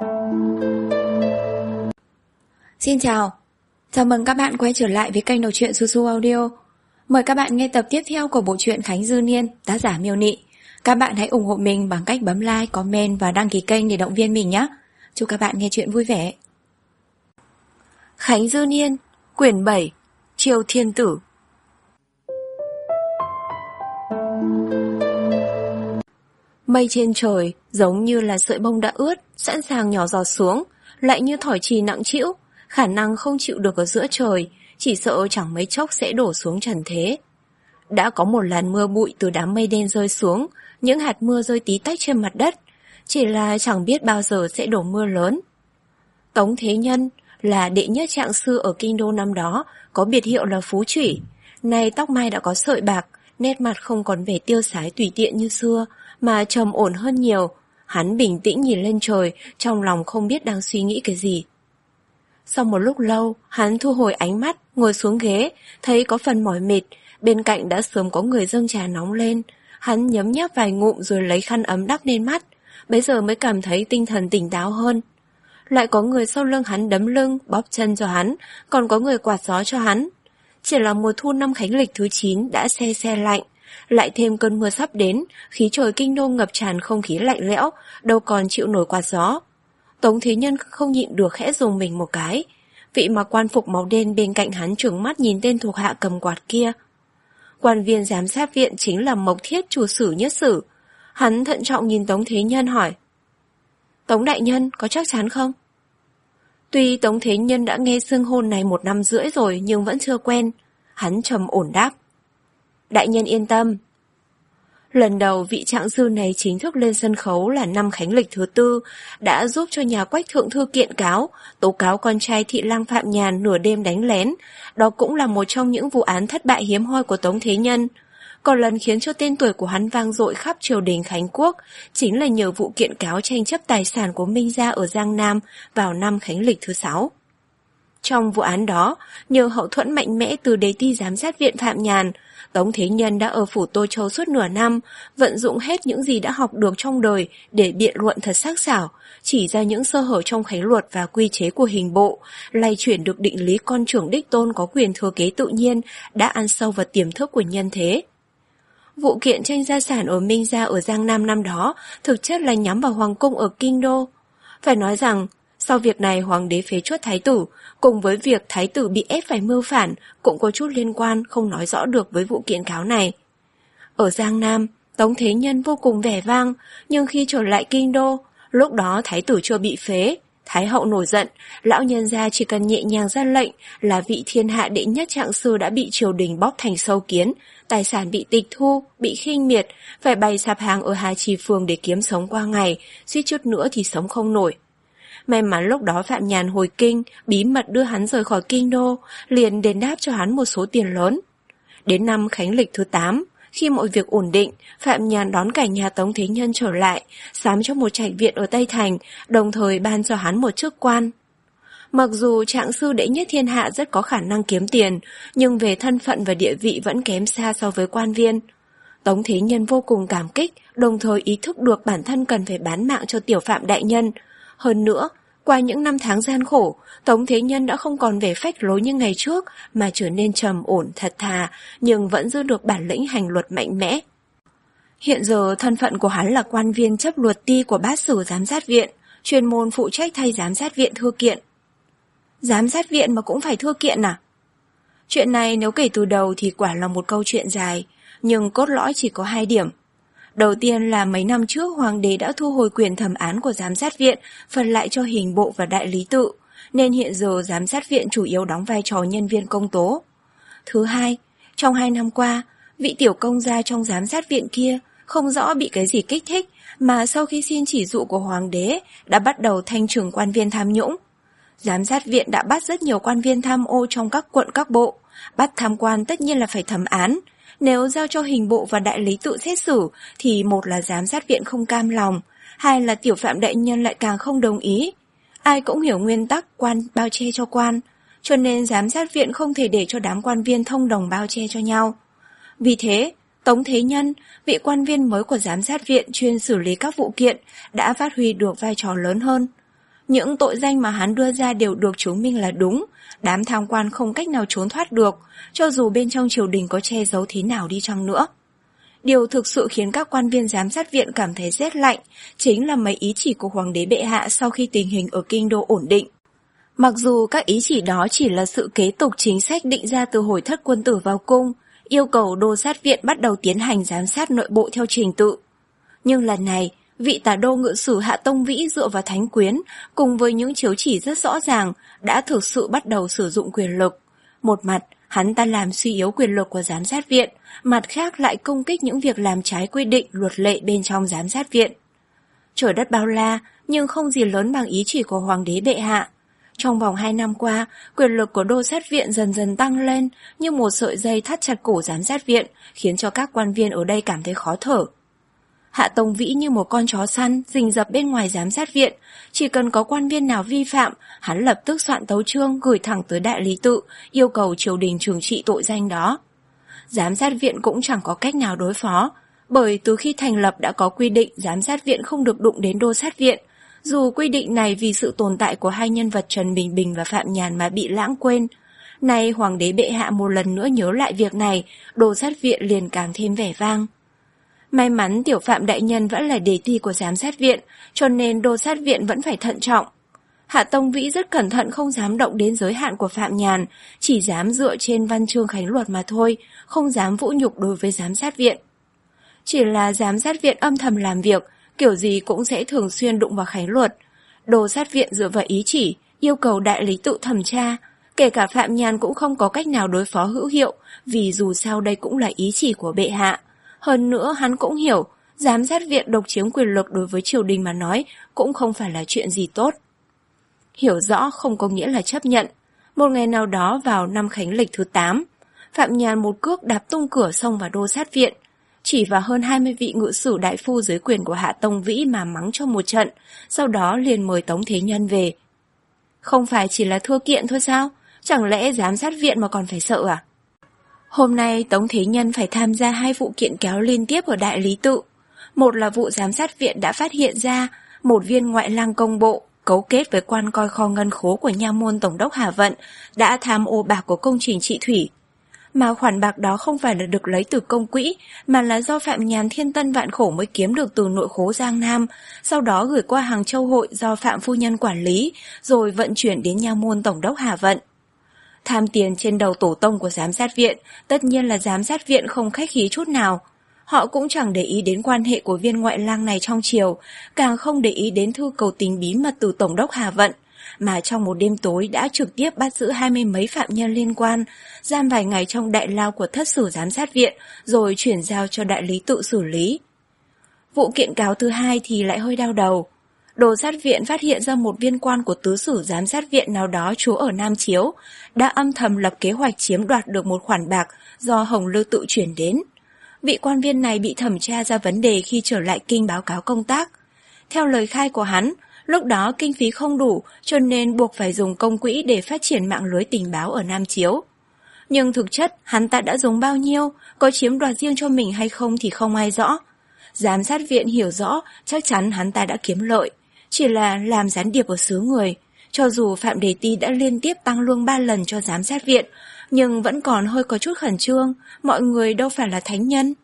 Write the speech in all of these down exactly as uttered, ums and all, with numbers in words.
Xin chào, chào mừng các bạn quay trở lại với kênh đọc truyện Su Su Audio. Mời các bạn nghe tập tiếp theo của bộ truyện Khánh Dư Niên, tác giả Miêu Nị. Các bạn hãy ủng hộ mình bằng cách bấm like, comment và đăng ký kênh để động viên mình nhé. Chúc các bạn nghe truyện vui vẻ. Khánh Dư Niên, quyển bảy, Triều Thiên Tử. Mây trên trời giống như là sợi bông đã ướt, sẵn sàng nhỏ giọt xuống, lại như thỏi chì nặng trĩu, khả năng không chịu được ở giữa trời, chỉ sợ chẳng mấy chốc sẽ đổ xuống trần thế. Đã có một làn mưa bụi từ đám mây đen rơi xuống, những hạt mưa rơi tí tách trên mặt đất, chỉ là chẳng biết bao giờ sẽ đổ mưa lớn. Tống Thế Nhân là đệ nhất trạng sư ở kinh đô năm đó, có biệt hiệu là Phú Chủy. Nay tóc mai đã có sợi bạc, nét mặt không còn vẻ tiêu sái tùy tiện như xưa, mà trầm ổn hơn nhiều. Hắn bình tĩnh nhìn lên trời, trong lòng không biết đang suy nghĩ cái gì. Sau một lúc lâu, hắn thu hồi ánh mắt, ngồi xuống ghế, thấy có phần mỏi mệt, bên cạnh đã sớm có người dâng trà nóng lên. Hắn nhấm nháp vài ngụm rồi lấy khăn ấm đắp lên mắt, bấy giờ mới cảm thấy tinh thần tỉnh táo hơn. Lại có người sau lưng hắn đấm lưng, bóp chân cho hắn, còn có người quạt gió cho hắn. Chỉ là mùa thu năm Khánh Lịch thứ chín đã se se lạnh, lại thêm cơn mưa sắp đến, khí trời kinh đô ngập tràn không khí lạnh lẽo, đâu còn chịu nổi quạt gió. Tống Thế Nhân không nhịn được khẽ dùng mình một cái. Vị mặc quan phục màu đen bên cạnh hắn trừng mắt nhìn tên thuộc hạ cầm quạt kia. Quan viên giám sát viện chính là Mộc Thiết chủ sử Nhất Sử. Hắn thận trọng nhìn Tống Thế Nhân hỏi: Tống đại nhân có chắc chắn không? Tuy Tống Thế Nhân đã nghe xưng hôn này một năm rưỡi rồi nhưng vẫn chưa quen. Hắn trầm ổn đáp: Đại nhân yên tâm. Lần đầu vị trạng sư này chính thức lên sân khấu là năm Khánh Lịch thứ tư, đã giúp cho nhà Quách thượng thư kiện cáo, tố cáo con trai thị lang Phạm Nhàn nửa đêm đánh lén. Đó cũng là một trong những vụ án thất bại hiếm hoi của Tống Thế Nhân. Còn lần khiến cho tên tuổi của hắn vang dội khắp triều đình Khánh Quốc chính là nhờ vụ kiện cáo tranh chấp tài sản của Minh gia ở Giang Nam vào năm Khánh Lịch thứ sáu. Trong vụ án đó, nhờ hậu thuẫn mạnh mẽ từ đế ti giám sát viện Phạm Nhàn, Tống Thế Nhân đã ở phủ Tô Châu suốt nửa năm, vận dụng hết những gì đã học được trong đời để biện luận thật sắc sảo, chỉ ra những sơ hở trong khánh luật và quy chế của hình bộ, lay chuyển được định lý con trưởng đích tôn có quyền thừa kế tự nhiên đã ăn sâu vào tiềm thức của nhân thế. Vụ kiện tranh gia sản ở Minh gia ở Giang Nam năm đó thực chất là nhắm vào hoàng cung ở Kinh Đô. Phải nói rằng, sau việc này hoàng đế phế truất thái tử, cùng với việc thái tử bị ép phải mưu phản cũng có chút liên quan không nói rõ được với vụ kiện cáo này. Ở Giang Nam, Tống Thế Nhân vô cùng vẻ vang, nhưng khi trở lại Kinh Đô, lúc đó thái tử chưa bị phế. Thái hậu nổi giận, lão nhân gia chỉ cần nhẹ nhàng ra lệnh là vị thiên hạ đệ nhất trạng sư đã bị triều đình bóp thành sâu kiến, tài sản bị tịch thu, bị khinh miệt, phải bày sạp hàng ở Hà Trì Phường để kiếm sống qua ngày, suýt chút nữa thì sống không nổi. May mắn lúc đó Phạm Nhàn hồi kinh, bí mật đưa hắn rời khỏi kinh đô, liền đền đáp cho hắn một số tiền lớn. Đến năm Khánh Lịch thứ tám, khi mọi việc ổn định, Phạm Nhàn đón cả nhà Tống Thế Nhân trở lại, sắm cho một trạch viện ở Tây Thành, đồng thời ban cho hắn một chức quan. Mặc dù trạng sư đệ nhất thiên hạ rất có khả năng kiếm tiền, nhưng về thân phận và địa vị vẫn kém xa so với quan viên. Tống Thế Nhân vô cùng cảm kích, đồng thời ý thức được bản thân cần phải bán mạng cho tiểu Phạm đại nhân. Hơn nữa, qua những năm tháng gian khổ, Tống Thế Nhân đã không còn vẻ phách lối như ngày trước mà trở nên trầm ổn thật thà, nhưng vẫn giữ được bản lĩnh hành luật mạnh mẽ. Hiện giờ thân phận của hắn là quan viên chấp luật ti của bát sử giám sát viện, chuyên môn phụ trách thay giám sát viện thư kiện. Giám sát viện mà cũng phải thư kiện à? Chuyện này nếu kể từ đầu thì quả là một câu chuyện dài, nhưng cốt lõi chỉ có hai điểm. Đầu tiên là mấy năm trước hoàng đế đã thu hồi quyền thẩm án của giám sát viện, phần lại cho hình bộ và đại lý tự, nên hiện giờ giám sát viện chủ yếu đóng vai trò nhân viên công tố. Thứ hai, trong hai năm qua, vị tiểu công gia trong giám sát viện kia không rõ bị cái gì kích thích mà sau khi xin chỉ dụ của hoàng đế đã bắt đầu thanh trừng quan viên tham nhũng. Giám sát viện đã bắt rất nhiều quan viên tham ô trong các quận các bộ, bắt tham quan tất nhiên là phải thẩm án. Nếu giao cho hình bộ và đại lý tự xét xử thì một là giám sát viện không cam lòng, hai là tiểu Phạm đại nhân lại càng không đồng ý. Ai cũng hiểu nguyên tắc quan bao che cho quan, cho nên giám sát viện không thể để cho đám quan viên thông đồng bao che cho nhau. Vì thế, Tống Thế Nhân, vị quan viên mới của giám sát viện chuyên xử lý các vụ kiện, đã phát huy được vai trò lớn hơn. Những tội danh mà hắn đưa ra đều được chứng minh là đúng, đám tham quan không cách nào trốn thoát được, cho dù bên trong triều đình có che giấu thế nào đi chăng nữa. Điều thực sự khiến các quan viên giám sát viện cảm thấy rét lạnh chính là mấy ý chỉ của Hoàng đế bệ hạ sau khi tình hình ở kinh đô ổn định. Mặc dù các ý chỉ đó chỉ là sự kế tục chính sách định ra từ hồi thất quân tử vào cung, yêu cầu đô sát viện bắt đầu tiến hành giám sát nội bộ theo trình tự. Nhưng lần này, vị tả đô ngự sử Hạ Tông Vĩ dựa vào thánh quyến, cùng với những chiếu chỉ rất rõ ràng, đã thực sự bắt đầu sử dụng quyền lực. Một mặt, hắn ta làm suy yếu quyền lực của giám sát viện, mặt khác lại công kích những việc làm trái quy định luật lệ bên trong giám sát viện. Trời đất bao la, nhưng không gì lớn bằng ý chỉ của Hoàng đế bệ hạ. Trong vòng hai năm qua, quyền lực của đô sát viện dần dần tăng lên như một sợi dây thắt chặt cổ giám sát viện, khiến cho các quan viên ở đây cảm thấy khó thở. Hạ Tông Vĩ như một con chó săn rình rập bên ngoài giám sát viện, chỉ cần có quan viên nào vi phạm, hắn lập tức soạn tấu chương gửi thẳng tới đại lý tự, yêu cầu triều đình trừng trị tội danh đó. Giám sát viện cũng chẳng có cách nào đối phó, bởi từ khi thành lập đã có quy định giám sát viện không được đụng đến đô sát viện. Dù quy định này vì sự tồn tại của hai nhân vật Trần Bình Bình và Phạm Nhàn mà bị lãng quên, nay Hoàng đế bệ hạ một lần nữa nhớ lại việc này, đô sát viện liền càng thêm vẻ vang. May mắn tiểu Phạm đại nhân vẫn là đề ti của giám sát viện, cho nên đô sát viện vẫn phải thận trọng. Hạ Tông Vĩ rất cẩn thận không dám động đến giới hạn của Phạm Nhàn, chỉ dám dựa trên văn chương khánh luật mà thôi, không dám vũ nhục đối với giám sát viện. Chỉ là giám sát viện âm thầm làm việc, kiểu gì cũng sẽ thường xuyên đụng vào khánh luật. Đô sát viện dựa vào ý chỉ, yêu cầu đại lý tự thẩm tra, kể cả Phạm Nhàn cũng không có cách nào đối phó hữu hiệu, vì dù sao đây cũng là ý chỉ của bệ hạ. Hơn nữa hắn cũng hiểu, giám sát viện độc chiếm quyền lực đối với triều đình mà nói cũng không phải là chuyện gì tốt. Hiểu rõ không có nghĩa là chấp nhận. Một ngày nào đó vào năm khánh lịch thứ tám, Phạm Nhàn một cước đạp tung cửa xông vào đô sát viện, chỉ vào hơn hai mươi vị ngự sử đại phu dưới quyền của Hạ Tông Vĩ mà mắng cho một trận, sau đó liền mời Tống Thế Nhân về. Không phải chỉ là thưa kiện thôi sao? Chẳng lẽ giám sát viện mà còn phải sợ à? Hôm nay Tống Thế Nhân phải tham gia hai vụ kiện cáo liên tiếp ở đại lý tự. Một là vụ giám sát viện đã phát hiện ra một viên ngoại lang công bộ cấu kết với quan coi kho ngân khố của nha môn tổng đốc Hà Vận đã tham ô bạc của công trình trị thủy. Mà khoản bạc đó không phải là được lấy từ công quỹ, mà là do Phạm Nhàn thiên tân vạn khổ mới kiếm được từ nội khố Giang Nam, sau đó gửi qua Hàng Châu Hội do Phạm Phu Nhân quản lý, rồi vận chuyển đến nha môn tổng đốc Hà Vận. Tham tiền trên đầu tổ tông của giám sát viện, tất nhiên là giám sát viện không khách khí chút nào. Họ cũng chẳng để ý đến quan hệ của viên ngoại lang này trong triều, càng không để ý đến thư cầu tình bí mật từ tổng đốc Hà Vận, mà trong một đêm tối đã trực tiếp bắt giữ hai mươi mấy phạm nhân liên quan, giam vài ngày trong đại lao của thất sử giám sát viện, rồi chuyển giao cho đại lý tự xử lý. Vụ kiện cáo thứ hai thì lại hơi đau đầu. Đô sát viện phát hiện ra một viên quan của tứ sử giám sát viện nào đó trú ở Nam Chiếu, đã âm thầm lập kế hoạch chiếm đoạt được một khoản bạc do Hồng Lư tự chuyển đến. Vị quan viên này bị thẩm tra ra vấn đề khi trở lại kinh báo cáo công tác. Theo lời khai của hắn, lúc đó kinh phí không đủ cho nên buộc phải dùng công quỹ để phát triển mạng lưới tình báo ở Nam Chiếu. Nhưng thực chất hắn ta đã dùng bao nhiêu, có chiếm đoạt riêng cho mình hay không thì không ai rõ. Giám sát viện hiểu rõ chắc chắn hắn ta đã kiếm lợi, chỉ là làm gián điệp ở xứ người. Cho dù Phạm Đề Ti đã liên tiếp tăng lương ba lần cho giám sát viện, nhưng vẫn còn hơi có chút khẩn trương, mọi người đâu phải là thánh nhân.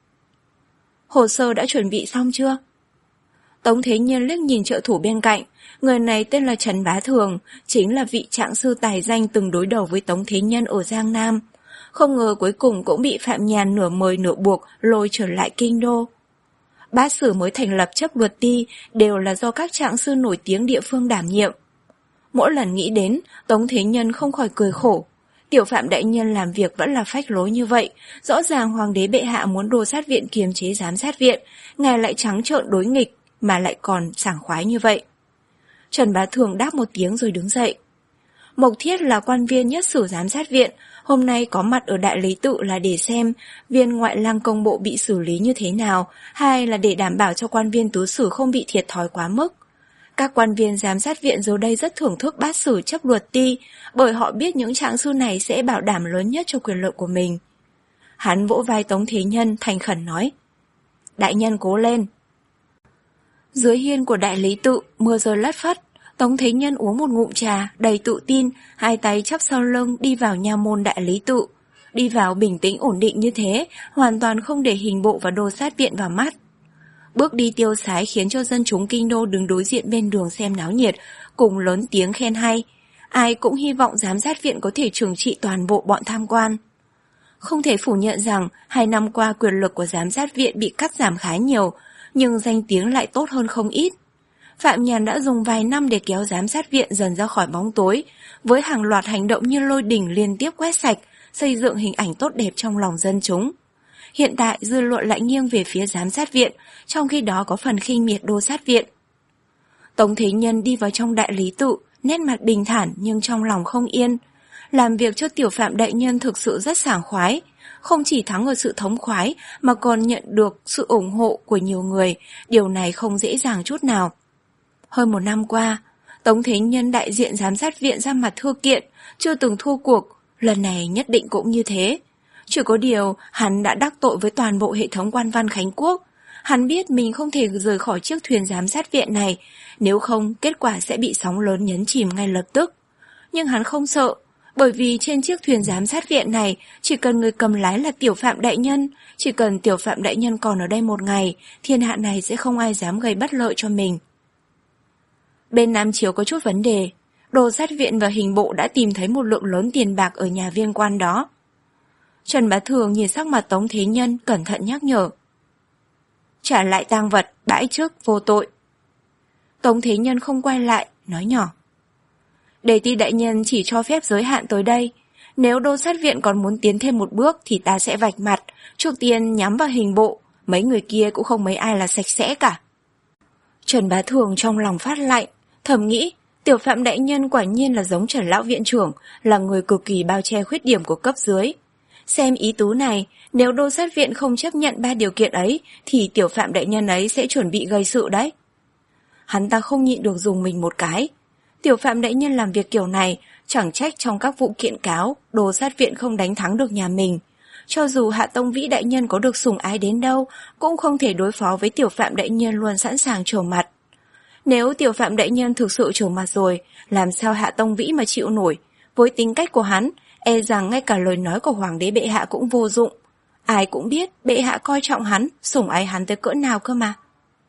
Hồ sơ đã chuẩn bị xong chưa? Tống Thế Nhân liếc nhìn trợ thủ bên cạnh, người này tên là Trần Bá Thường, chính là vị trạng sư tài danh từng đối đầu với Tống Thế Nhân ở Giang Nam. Không ngờ cuối cùng cũng bị Phạm Nhàn nửa mời nửa buộc lôi trở lại kinh đô. Bát sử mới thành lập chấp luật ti đều là do các trạng sư nổi tiếng địa phương đảm nhiệm. Mỗi lần nghĩ đến, Tống Thế Nhân không khỏi cười khổ. Tiểu Phạm đại nhân làm việc vẫn là phách lối như vậy, rõ ràng Hoàng đế bệ hạ muốn đô sát viện kiềm chế giám sát viện, ngài lại trắng trợn đối nghịch, mà lại còn sảng khoái như vậy. Trần Bá Thường đáp một tiếng rồi đứng dậy. Mộc Thiết là quan viên nhất sử giám sát viện, hôm nay có mặt ở đại lý tự là để xem viên ngoại lang công bộ bị xử lý như thế nào, hay là để đảm bảo cho quan viên tứ sử không bị thiệt thòi quá mức. Các quan viên giám sát viện giờ đây rất thưởng thức bát sử chấp luật ti, bởi họ biết những trạng sư này sẽ bảo đảm lớn nhất cho quyền lợi của mình. Hắn vỗ vai Tống Thế Nhân thành khẩn nói: Đại nhân cố lên. Dưới hiên của đại lý tự, mưa rơi lất phất, Tống Thế Nhân uống một ngụm trà, đầy tự tin, hai tay chắp sau lưng đi vào nha môn Đại Lý Tự. Đi vào bình tĩnh ổn định như thế, hoàn toàn không để hình bộ và đồ sát viện vào mắt. Bước đi tiêu sái khiến cho dân chúng kinh đô đứng đối diện bên đường xem náo nhiệt, cùng lớn tiếng khen hay. Ai cũng hy vọng giám sát viện có thể trừng trị toàn bộ bọn tham quan. Không thể phủ nhận rằng hai năm qua quyền lực của giám sát viện bị cắt giảm khá nhiều, nhưng danh tiếng lại tốt hơn không ít. Phạm Nhàn đã dùng vài năm để kéo giám sát viện dần ra khỏi bóng tối, với hàng loạt hành động như lôi đỉnh liên tiếp quét sạch, xây dựng hình ảnh tốt đẹp trong lòng dân chúng. Hiện tại dư luận lại nghiêng về phía giám sát viện, trong khi đó có phần khinh miệt đô sát viện. Tống Thế Nhân đi vào trong Đại Lý Tự, nét mặt bình thản nhưng trong lòng không yên. Làm việc cho tiểu phạm đại nhân thực sự rất sảng khoái, không chỉ thắng ở sự thống khoái mà còn nhận được sự ủng hộ của nhiều người, điều này không dễ dàng chút nào. Hơn một năm qua, Tống Thế Nhân đại diện giám sát viện ra mặt thưa kiện, chưa từng thua cuộc, lần này nhất định cũng như thế. Chỉ có điều, hắn đã đắc tội với toàn bộ hệ thống quan văn Khánh Quốc. Hắn biết mình không thể rời khỏi chiếc thuyền giám sát viện này, nếu không kết quả sẽ bị sóng lớn nhấn chìm ngay lập tức. Nhưng hắn không sợ, bởi vì trên chiếc thuyền giám sát viện này chỉ cần người cầm lái là tiểu phạm đại nhân, chỉ cần tiểu phạm đại nhân còn ở đây một ngày, thiên hạ này sẽ không ai dám gây bất lợi cho mình. Bên Nam Chiếu có chút vấn đề, đồ sát viện và hình bộ đã tìm thấy một lượng lớn tiền bạc ở nhà viên quan đó. Trần Bá Thường nhìn sắc mặt Tống Thế Nhân cẩn thận nhắc nhở. Trả lại tang vật, bãi trước, vô tội. Tống Thế Nhân không quay lại, nói nhỏ. Đề ti đại nhân chỉ cho phép giới hạn tới đây. Nếu đô sát viện còn muốn tiến thêm một bước thì ta sẽ vạch mặt, trước tiên nhắm vào hình bộ, mấy người kia cũng không mấy ai là sạch sẽ cả. Trần Bá Thường trong lòng phát lạnh, thầm nghĩ, tiểu phạm đại nhân quả nhiên là giống Trần Lão Viện trưởng, là người cực kỳ bao che khuyết điểm của cấp dưới. Xem ý tứ này, nếu đô sát viện không chấp nhận ba điều kiện ấy, thì tiểu phạm đại nhân ấy sẽ chuẩn bị gây sự đấy. Hắn ta không nhịn được dùng mình một cái. Tiểu phạm đại nhân làm việc kiểu này, chẳng trách trong các vụ kiện cáo, đô sát viện không đánh thắng được nhà mình. Cho dù Hạ Tông Vĩ đại nhân có được sủng ái đến đâu, cũng không thể đối phó với tiểu phạm đại nhân luôn sẵn sàng trở mặt. Nếu tiểu phạm đại nhân thực sự trở mặt rồi, làm sao Hạ Tông Vĩ mà chịu nổi? Với tính cách của hắn, e rằng ngay cả lời nói của hoàng đế bệ hạ cũng vô dụng. Ai cũng biết bệ hạ coi trọng hắn, sủng ái hắn tới cỡ nào cơ mà.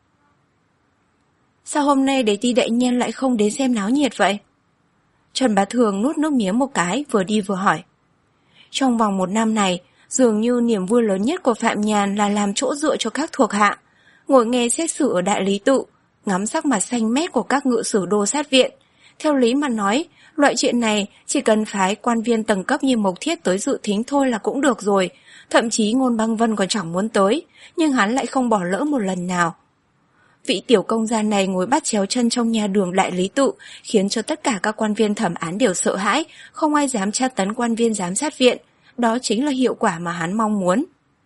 Sao hôm nay đế ti đại nhân lại không đến xem náo nhiệt vậy? Trần Bá Thường nuốt nước miếng một cái, vừa đi vừa hỏi. Trong vòng một năm này, dường như niềm vui lớn nhất của Phạm Nhàn là làm chỗ dựa cho các thuộc hạ, ngồi nghe xét xử ở Đại Lý Tự, ngắm sắc mặt xanh mét của các ngự sử đô sát viện. Theo lý mà nói, loại chuyện này chỉ cần phái quan viên tầng cấp như Mộc Thiết tới dự thính thôi là cũng được rồi, thậm chí Ngôn Băng Vân còn chẳng muốn tới, nhưng hắn lại không bỏ lỡ một lần nào. Vị tiểu công gia này ngồi bắt chéo chân trong nhà đường Đại Lý Tự, khiến cho tất cả các quan viên thẩm án đều sợ hãi, không ai dám tra tấn quan viên giám sát viện. Đó chính là hiệu quả mà hắn mong muốn.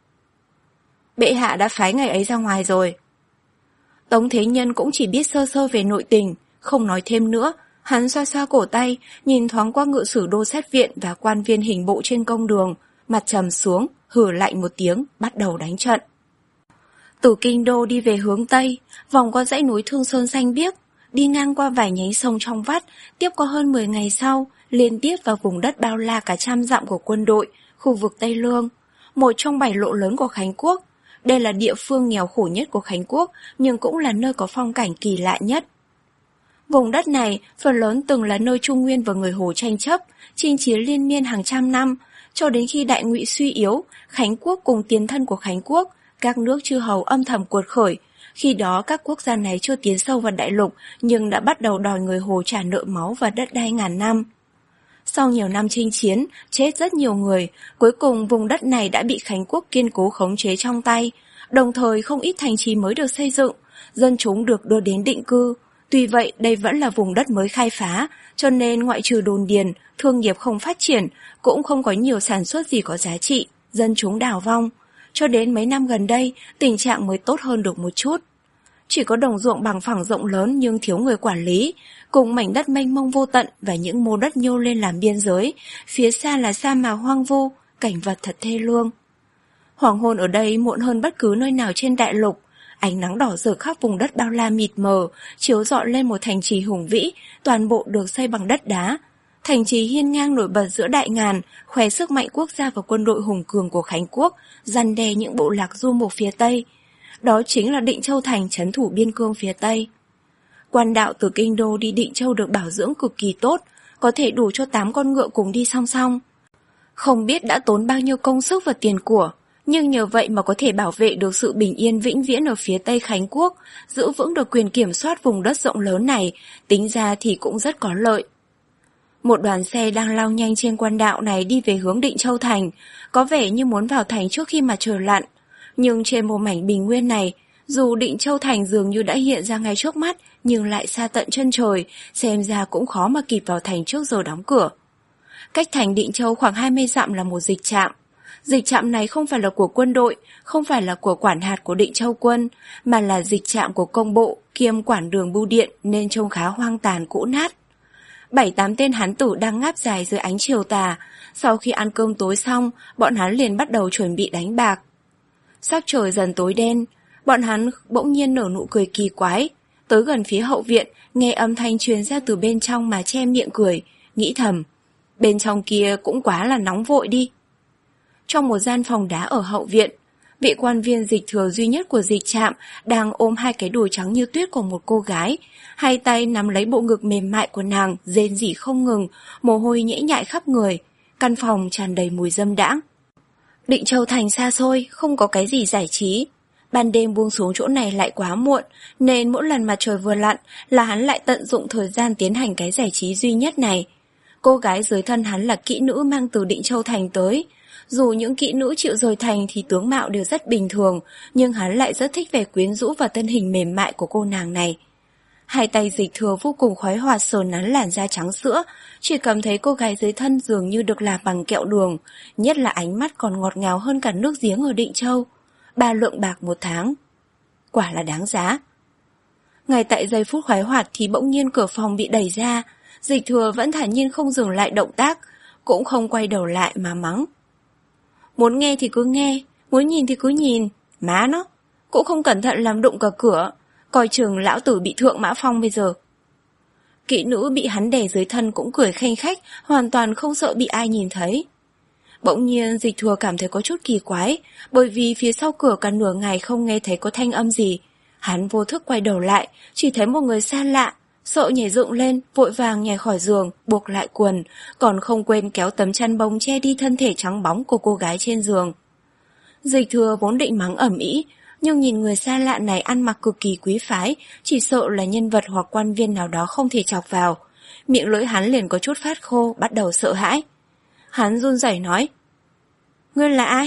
Bệ hạ đã phái ngày ấy ra ngoài rồi. Tống Thế Nhân cũng chỉ biết sơ sơ về nội tình, không nói thêm nữa. Hắn xoa xoa cổ tay, nhìn thoáng qua ngự sử đô sát viện và quan viên hình bộ trên công đường, mặt trầm xuống, hừ lạnh một tiếng, bắt đầu đánh trận. Từ kinh đô đi về hướng Tây, vòng qua dãy núi Thương Sơn xanh biếc, đi ngang qua vài nhánh sông trong vắt, tiếp có hơn mười ngày sau, liên tiếp vào vùng đất bao la cả trăm dặm của quân đội, khu vực Tây Lương, một trong bảy lộ lớn của Khánh Quốc. Đây là địa phương nghèo khổ nhất của Khánh Quốc, nhưng cũng là nơi có phong cảnh kỳ lạ nhất. Vùng đất này phần lớn từng là nơi Trung Nguyên và người Hồ tranh chấp, chinh chiến liên miên hàng trăm năm, cho đến khi Đại Ngụy suy yếu, Khánh Quốc cùng tiền thân của Khánh Quốc, các nước chư hầu âm thầm cuột khởi. Khi đó các quốc gia này chưa tiến sâu vào đại lục, nhưng đã bắt đầu đòi người Hồ trả nợ máu và đất đai ngàn năm. Sau nhiều năm chinh chiến, chết rất nhiều người, cuối cùng vùng đất này đã bị Khánh Quốc kiên cố khống chế trong tay, đồng thời không ít thành trì mới được xây dựng, dân chúng được đưa đến định cư. Tuy vậy, đây vẫn là vùng đất mới khai phá, cho nên ngoại trừ đồn điền, thương nghiệp không phát triển, cũng không có nhiều sản xuất gì có giá trị, dân chúng đào vong. Cho đến mấy năm gần đây, tình trạng mới tốt hơn được một chút. Chỉ có đồng ruộng bằng phẳng rộng lớn nhưng thiếu người quản lý, cùng mảnh đất mênh mông vô tận và những mô đất nhô lên làm biên giới, phía xa là sa mạc hoang vu, cảnh vật thật thê lương. Hoàng hôn ở đây muộn hơn bất cứ nơi nào trên đại lục, Ánh nắng đỏ rực khắp vùng đất bao la mịt mờ, chiếu rọi lên một thành trì hùng vĩ, toàn bộ được xây bằng đất đá. Thành trì hiên ngang nổi bật giữa đại ngàn, khoe sức mạnh quốc gia và quân đội hùng cường của Khánh Quốc, răn đe những bộ lạc du mục phía Tây. Đó chính là Định Châu Thành, trấn thủ biên cương phía Tây. Quan đạo từ Kinh Đô đi Định Châu được bảo dưỡng cực kỳ tốt, có thể đủ cho tám con ngựa cùng đi song song. Không biết đã tốn bao nhiêu công sức và tiền của, nhưng nhờ vậy mà có thể bảo vệ được sự bình yên vĩnh viễn ở phía Tây Khánh Quốc, giữ vững được quyền kiểm soát vùng đất rộng lớn này, tính ra thì cũng rất có lợi. Một đoàn xe đang lao nhanh trên quan đạo này đi về hướng Định Châu Thành, có vẻ như muốn vào thành trước khi mặt trời lặn. Nhưng trên một mảnh bình nguyên này, dù Định Châu Thành dường như đã hiện ra ngay trước mắt, nhưng lại xa tận chân trời, xem ra cũng khó mà kịp vào thành trước giờ đóng cửa. Cách thành Định Châu khoảng hai mươi dặm là một dịch trạm. Dịch trạm này không phải là của quân đội, không phải là của quản hạt của Định Châu quân, mà là dịch trạm của công bộ, kiêm quản đường bưu điện nên trông khá hoang tàn cũ nát. Bảy tám tên hán tử đang ngáp dài dưới ánh chiều tà. Sau khi ăn cơm tối xong, bọn hắn liền bắt đầu chuẩn bị đánh bạc. Sắc trời dần tối đen, bọn hắn bỗng nhiên nở nụ cười kỳ quái. Tới gần phía hậu viện, nghe âm thanh truyền ra từ bên trong mà che miệng cười, nghĩ thầm, bên trong kia cũng quá là nóng vội đi. Trong một gian phòng đá ở hậu viện, vị quan viên dịch thừa duy nhất của dịch trạm đang ôm hai cái đùi trắng như tuyết của một cô gái, hai tay nắm lấy bộ ngực mềm mại của nàng, rên rỉ không ngừng, mồ hôi nhễ nhại khắp người. Căn phòng tràn đầy mùi dâm đãng. Định Châu Thành xa xôi, không có cái gì giải trí. Ban đêm buông xuống chỗ này lại quá muộn, nên mỗi lần mặt trời vừa lặn là hắn lại tận dụng thời gian tiến hành cái giải trí duy nhất này. Cô gái dưới thân hắn là kỹ nữ mang từ Định Châu Thành tới. Dù những kỹ nữ chịu rời thành thì tướng mạo đều rất bình thường, nhưng hắn lại rất thích vẻ quyến rũ và thân hình mềm mại của cô nàng này. Hai tay dịch thừa vô cùng khoái hoạt sờ nắn làn da trắng sữa, chỉ cảm thấy cô gái dưới thân dường như được làm bằng kẹo đường, nhất là ánh mắt còn ngọt ngào hơn cả nước giếng ở Định Châu. Ba lượng bạc một tháng. Quả là đáng giá. Ngay tại giây phút khoái hoạt thì bỗng nhiên cửa phòng bị đẩy ra, dịch thừa vẫn thản nhiên không dừng lại động tác, cũng không quay đầu lại mà mắng. Muốn nghe thì cứ nghe, muốn nhìn thì cứ nhìn, má nó, cũng không cẩn thận làm đụng cả cửa, coi chừng lão tử bị thượng mã phong bây giờ. Kỹ nữ bị hắn đè dưới thân cũng cười khanh khách, hoàn toàn không sợ bị ai nhìn thấy. Bỗng nhiên dịch thừa cảm thấy có chút kỳ quái, bởi vì phía sau cửa cả nửa ngày không nghe thấy có thanh âm gì. Hắn vô thức quay đầu lại, chỉ thấy một người xa lạ, sợ nhảy dựng lên, vội vàng nhảy khỏi giường, buộc lại quần, còn không quên kéo tấm chăn bông che đi thân thể trắng bóng của cô gái trên giường. Dịch thừa vốn định mắng ầm ĩ, nhưng nhìn người xa lạ này ăn mặc cực kỳ quý phái, chỉ sợ là nhân vật hoặc quan viên nào đó không thể chọc vào. Miệng lưỡi hắn liền có chút phát khô, bắt đầu sợ hãi. Hắn run rẩy nói, ngươi là ai?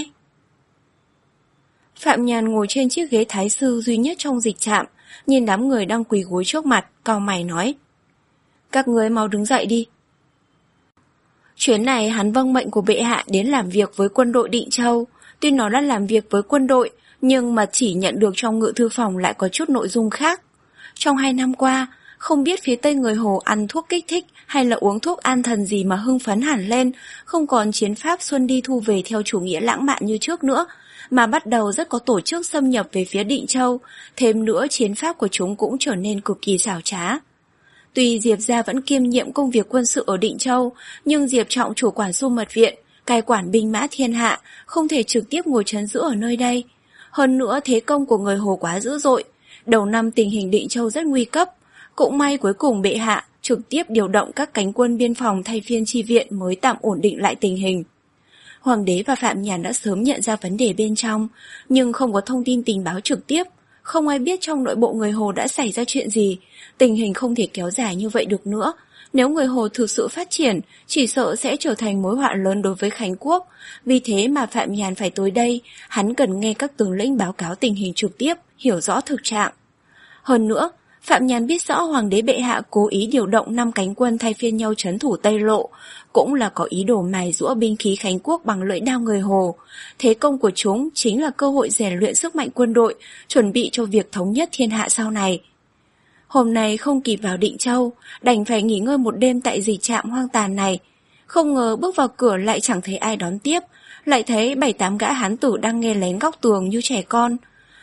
Phạm Nhàn ngồi trên chiếc ghế thái sư duy nhất trong dịch trạm, nhìn đám người đang quỳ gối trước mặt, cau mày nói, các ngươi mau đứng dậy đi. Chuyến này hắn vâng mệnh của bệ hạ đến làm việc với quân đội Định Châu. Tuy nó đã làm việc với quân đội, nhưng mà chỉ nhận được trong ngự thư phòng lại có chút nội dung khác. Trong hai năm qua, không biết phía Tây người Hồ ăn thuốc kích thích hay là uống thuốc an thần gì mà hưng phấn hẳn lên, không còn chiến pháp xuân đi thu về theo chủ nghĩa lãng mạn như trước nữa, mà bắt đầu rất có tổ chức xâm nhập về phía Định Châu, thêm nữa chiến pháp của chúng cũng trở nên cực kỳ xảo trá. Tuy Diệp gia vẫn kiêm nhiệm công việc quân sự ở Định Châu, nhưng Diệp Trọng chủ quản Xu Mật Viện, cai quản binh mã thiên hạ, không thể trực tiếp ngồi trấn giữ ở nơi đây. Hơn nữa thế công của người Hồ quá dữ dội, đầu năm tình hình Định Châu rất nguy cấp, cũng may cuối cùng bệ hạ trực tiếp điều động các cánh quân biên phòng thay phiên chi viện mới tạm ổn định lại tình hình. Hoàng đế và Phạm Nhàn đã sớm nhận ra vấn đề bên trong, nhưng không có thông tin tình báo trực tiếp, không ai biết trong nội bộ người Hồ đã xảy ra chuyện gì, tình hình không thể kéo dài như vậy được nữa. Nếu người Hồ thực sự phát triển, chỉ sợ sẽ trở thành mối họa lớn đối với Khánh Quốc. Vì thế mà Phạm Nhàn phải tới đây, hắn cần nghe các tướng lĩnh báo cáo tình hình trực tiếp, hiểu rõ thực trạng. Hơn nữa, Phạm Nhàn biết rõ Hoàng đế bệ hạ cố ý điều động năm cánh quân thay phiên nhau trấn thủ Tây Lộ, cũng là có ý đồ mài giũa binh khí Khánh Quốc bằng lưỡi đao người Hồ. Thế công của chúng chính là cơ hội rèn luyện sức mạnh quân đội, chuẩn bị cho việc thống nhất thiên hạ sau này. Hôm nay không kịp vào Định Châu, đành phải nghỉ ngơi một đêm tại dịch trạm hoang tàn này. Không ngờ bước vào cửa lại chẳng thấy ai đón tiếp, lại thấy bảy tám gã hán tử đang nghe lén góc tường như trẻ con.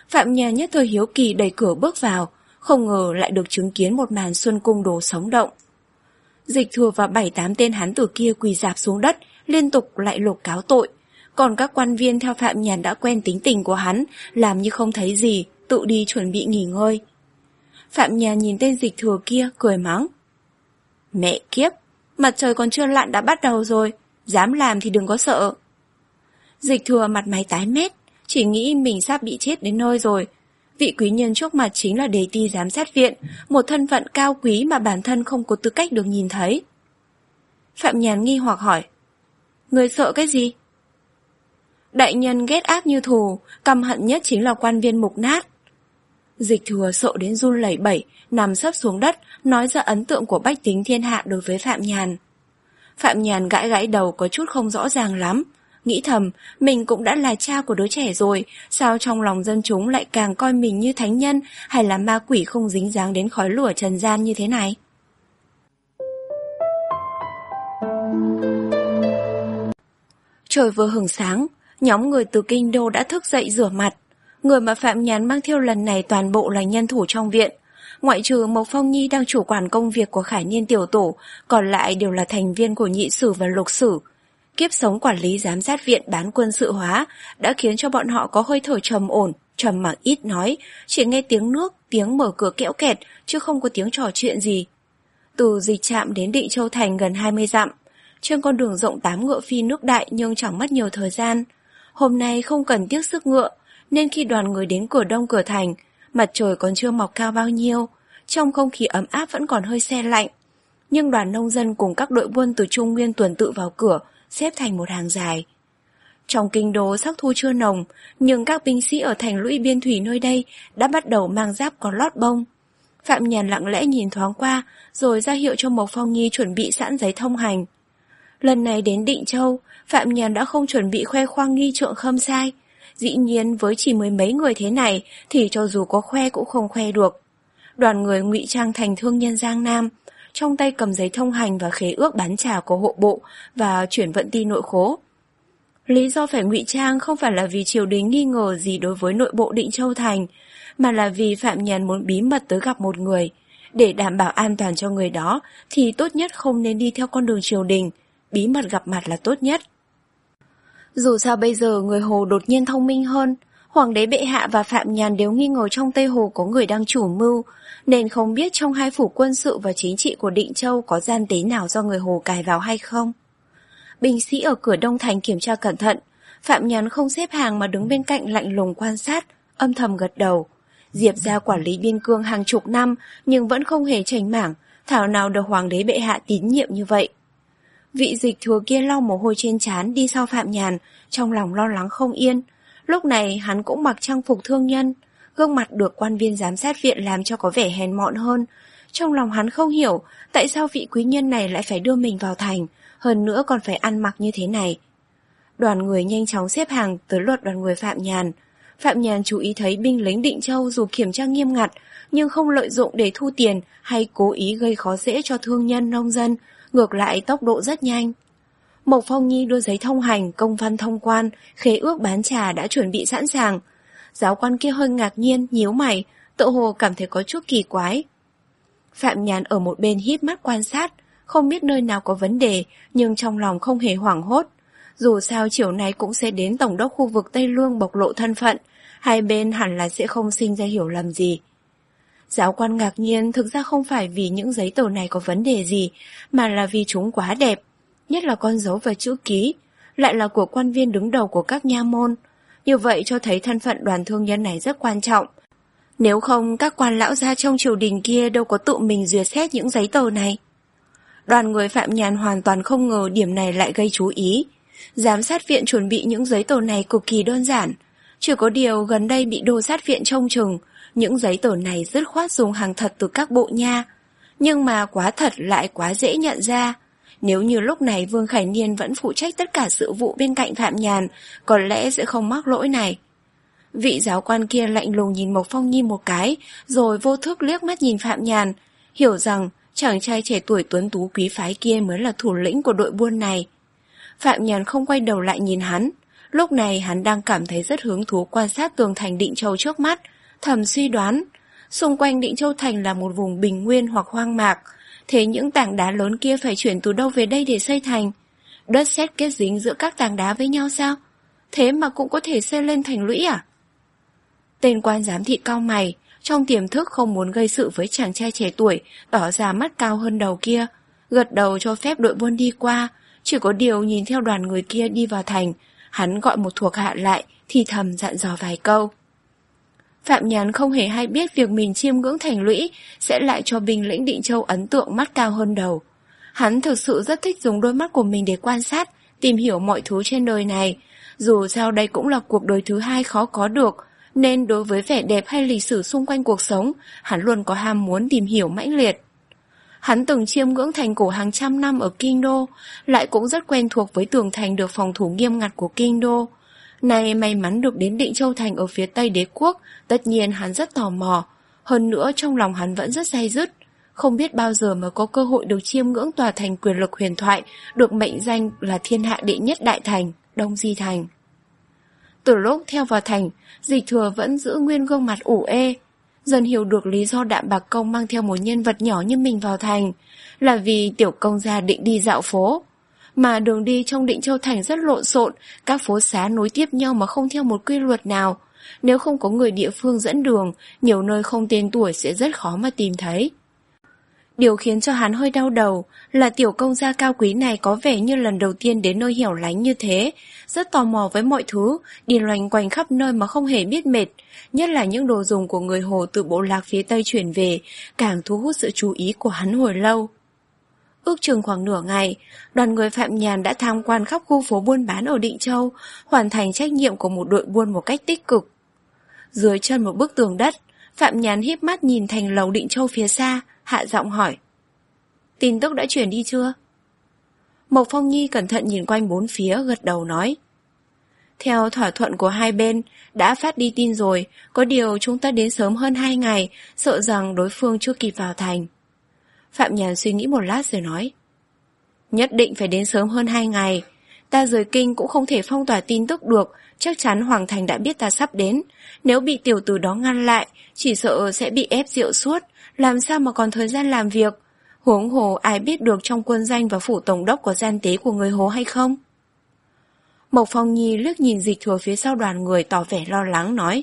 Phạm Nhàn nhất thời hiếu kỳ đẩy cửa bước vào, không ngờ lại được chứng kiến một màn xuân cung đồ sống động. Dịch Thừa và bảy tám tên hán tử kia quỳ rạp xuống đất, liên tục lại lục cáo tội. Còn các quan viên theo Phạm Nhàn đã quen tính tình của hắn, làm như không thấy gì, tự đi chuẩn bị nghỉ ngơi. Phạm Nhàn nhìn tên Dịch Thừa kia, cười mắng. Mẹ kiếp, mặt trời còn chưa lặn đã bắt đầu rồi, dám làm thì đừng có sợ. Dịch Thừa mặt mày tái mét, chỉ nghĩ mình sắp bị chết đến nơi rồi. Vị quý nhân trước mặt chính là đề ti giám sát viện, một thân phận cao quý mà bản thân không có tư cách được nhìn thấy. Phạm Nhàn nghi hoặc hỏi, người sợ cái gì? Đại nhân ghét ác như thù, căm hận nhất chính là quan viên mục nát. Dịch Thừa sợ đến run lẩy bẩy, nằm sấp xuống đất, nói ra ấn tượng của bách tính thiên hạ đối với Phạm Nhàn. Phạm Nhàn gãi gãi đầu có chút không rõ ràng lắm, nghĩ thầm, mình cũng đã là cha của đứa trẻ rồi, sao trong lòng dân chúng lại càng coi mình như thánh nhân hay là ma quỷ không dính dáng đến khói lửa trần gian như thế này? Trời vừa hửng sáng, nhóm người từ kinh đô đã thức dậy rửa mặt. Người mà Phạm Nhàn mang theo lần này toàn bộ là nhân thủ trong viện. Ngoại trừ Mộc Phong Nhi đang chủ quản công việc của Khải Niên tiểu tổ, còn lại đều là thành viên của nhị sử và lục sử. Kiếp sống quản lý giám sát viện bán quân sự hóa đã khiến cho bọn họ có hơi thở trầm ổn, trầm mặc ít nói, chỉ nghe tiếng nước, tiếng mở cửa kẽo kẹt, chứ không có tiếng trò chuyện gì. Từ Dịch Trạm đến Định Châu Thành gần hai mươi dặm, trên con đường rộng tám ngựa phi nước đại nhưng chẳng mất nhiều thời gian. Hôm nay không cần tiếc sức ngựa, nên khi đoàn người đến cửa đông cửa thành, mặt trời còn chưa mọc cao bao nhiêu, trong không khí ấm áp vẫn còn hơi se lạnh. Nhưng đoàn nông dân cùng các đội buôn từ Trung Nguyên tuần tự vào cửa, xếp thành một hàng dài. Trong kinh đô sắc thu chưa nồng, nhưng các binh sĩ ở thành lũy biên thủy nơi đây đã bắt đầu mang giáp có lót bông. Phạm Nhàn lặng lẽ nhìn thoáng qua, rồi ra hiệu cho Mộc Phong Nhi chuẩn bị sẵn giấy thông hành. Lần này đến Định Châu, Phạm Nhàn đã không chuẩn bị khoe khoang nghi trượng khâm sai. Dĩ nhiên với chỉ mười mấy người thế này thì cho dù có khoe cũng không khoe được. Đoàn người ngụy trang thành thương nhân Giang Nam, trong tay cầm giấy thông hành và khế ước bán trà của hộ bộ và chuyển vận ti nội khố. Lý do phải ngụy trang không phải là vì triều đình nghi ngờ gì đối với nội bộ Định Châu Thành, mà là vì Phạm Nhàn muốn bí mật tới gặp một người. Để đảm bảo an toàn cho người đó thì tốt nhất không nên đi theo con đường triều đình, bí mật gặp mặt là tốt nhất. Dù sao bây giờ người Hồ đột nhiên thông minh hơn, Hoàng đế bệ hạ và Phạm Nhàn đều nghi ngờ trong Tây Hồ có người đang chủ mưu, nên không biết trong hai phủ quân sự và chính trị của Định Châu có gian tế nào do người Hồ cài vào hay không. Binh sĩ ở cửa Đông Thành kiểm tra cẩn thận, Phạm Nhàn không xếp hàng mà đứng bên cạnh lạnh lùng quan sát, âm thầm gật đầu. Diệp gia quản lý biên cương hàng chục năm nhưng vẫn không hề chảnh mảng, thảo nào được Hoàng đế bệ hạ tín nhiệm như vậy. Vị Dịch Thừa kia lau mồ hôi trên trán đi sau Phạm Nhàn, trong lòng lo lắng không yên. Lúc này hắn cũng mặc trang phục thương nhân, gương mặt được quan viên giám sát viện làm cho có vẻ hèn mọn hơn. Trong lòng hắn không hiểu tại sao vị quý nhân này lại phải đưa mình vào thành, hơn nữa còn phải ăn mặc như thế này. Đoàn người nhanh chóng xếp hàng tới lượt đoàn người Phạm Nhàn. Phạm Nhàn chú ý thấy binh lính Định Châu dù kiểm tra nghiêm ngặt, nhưng không lợi dụng để thu tiền hay cố ý gây khó dễ cho thương nhân nông dân, ngược lại tốc độ rất nhanh. Mộc Phong Nhi đưa giấy thông hành, công văn thông quan, khế ước bán trà đã chuẩn bị sẵn sàng. Giáo quan kia hơi ngạc nhiên, nhíu mày, tự hồ cảm thấy có chút kỳ quái. Phạm Nhàn ở một bên híp mắt quan sát, không biết nơi nào có vấn đề, nhưng trong lòng không hề hoảng hốt. Dù sao chiều nay cũng sẽ đến tổng đốc khu vực Tây Lương bộc lộ thân phận, hai bên hẳn là sẽ không sinh ra hiểu lầm gì. Giáo quan ngạc nhiên thực ra không phải vì những giấy tờ này có vấn đề gì, mà là vì chúng quá đẹp, nhất là con dấu và chữ ký, lại là của quan viên đứng đầu của các nha môn. Như vậy cho thấy thân phận đoàn thương nhân này rất quan trọng. Nếu không, các quan lão gia trong triều đình kia đâu có tự mình duyệt xét những giấy tờ này. Đoàn người Phạm Nhàn hoàn toàn không ngờ điểm này lại gây chú ý. Giám sát viện chuẩn bị những giấy tờ này cực kỳ đơn giản. Chỉ có điều gần đây bị đô sát viện trông chừng, những giấy tờ này dứt khoát dùng hàng thật từ các bộ nha. Nhưng mà quá thật lại quá dễ nhận ra. Nếu như lúc này Vương Khải Niên vẫn phụ trách tất cả sự vụ bên cạnh Phạm Nhàn, có lẽ sẽ không mắc lỗi này. Vị giáo quan kia lạnh lùng nhìn Mộc Phong Nhi một cái, rồi vô thức liếc mắt nhìn Phạm Nhàn, hiểu rằng chàng trai trẻ tuổi tuấn tú quý phái kia mới là thủ lĩnh của đội buôn này. Phạm Nhàn không quay đầu lại nhìn hắn, Lúc này hắn đang cảm thấy rất hứng thú quan sát tường thành Định Châu trước mắt, thầm suy đoán. Xung quanh Định Châu thành là một vùng bình nguyên hoặc hoang mạc, thế những tảng đá lớn kia phải chuyển từ đâu về đây để xây thành? Đất sét kết dính giữa các tảng đá với nhau sao? Thế mà cũng có thể xây lên thành lũy à? Tên quan giám thị cau mày, trong tiềm thức không muốn gây sự với chàng trai trẻ tuổi, tỏ ra mắt cao hơn đầu kia, gật đầu cho phép đội buôn đi qua. Chỉ có điều nhìn theo đoàn người kia đi vào thành, hắn gọi một thuộc hạ lại, thì thầm dặn dò vài câu. Phạm Nhàn không hề hay biết việc mình chiêm ngưỡng thành lũy sẽ lại cho binh lĩnh Định Châu ấn tượng mắt cao hơn đầu. Hắn thực sự rất thích dùng đôi mắt của mình để quan sát, tìm hiểu mọi thứ trên đời này. Dù sao đây cũng là cuộc đời thứ hai khó có được, nên đối với vẻ đẹp hay lịch sử xung quanh cuộc sống, hắn luôn có ham muốn tìm hiểu mãnh liệt. Hắn từng chiêm ngưỡng thành cổ hàng trăm năm ở Kinh Đô, lại cũng rất quen thuộc với tường thành được phòng thủ nghiêm ngặt của Kinh Đô. Nay may mắn được đến Định Châu thành ở phía Tây đế quốc, tất nhiên hắn rất tò mò. Hơn nữa trong lòng hắn vẫn rất day dứt, không biết bao giờ mới có cơ hội được chiêm ngưỡng tòa thành quyền lực huyền thoại, được mệnh danh là thiên hạ đệ nhất đại thành, Đông Di Thành. Từ lúc theo vào thành, Dịch Thừa vẫn giữ nguyên gương mặt ủ ê. Dần hiểu được lý do Đạm Bạc Công mang theo một nhân vật nhỏ như mình vào thành, là vì tiểu công gia định đi dạo phố. Mà đường đi trong Định Châu thành rất lộn xộn, các phố xá nối tiếp nhau mà không theo một quy luật nào. Nếu không có người địa phương dẫn đường, nhiều nơi không tên tuổi sẽ rất khó mà tìm thấy. Điều khiến cho hắn hơi đau đầu là tiểu công gia cao quý này có vẻ như lần đầu tiên đến nơi hẻo lánh như thế, rất tò mò với mọi thứ, đi loanh quanh khắp nơi mà không hề biết mệt, nhất là những đồ dùng của người Hồ từ bộ lạc phía Tây chuyển về, càng thu hút sự chú ý của hắn hồi lâu. Ước chừng khoảng nửa ngày, đoàn người Phạm Nhàn đã tham quan khắp khu phố buôn bán ở Định Châu, hoàn thành trách nhiệm của một đội buôn một cách tích cực. Dưới chân một bức tường đất, Phạm Nhàn híp mắt nhìn thành lầu Định Châu phía xa, hạ giọng hỏi. Tin tức đã chuyển đi chưa? Mộc Phong Nhi cẩn thận nhìn quanh bốn phía, gật đầu nói. Theo thỏa thuận của hai bên, đã phát đi tin rồi, có điều chúng ta đến sớm hơn hai ngày, sợ rằng đối phương chưa kịp vào thành. Phạm Nhàn suy nghĩ một lát rồi nói. Nhất định phải đến sớm hơn hai ngày. Ta rời kinh cũng không thể phong tỏa tin tức được, chắc chắn Hoàng Thành đã biết ta sắp đến. Nếu bị tiểu tử đó ngăn lại, chỉ sợ sẽ bị ép rượu suốt, làm sao mà còn thời gian làm việc. Huống hồ ai biết được trong quân danh và phủ tổng đốc có gian tế của người Hồ hay không? Mộc Phong Nhi liếc nhìn Dịch Thừa phía sau đoàn người tỏ vẻ lo lắng nói.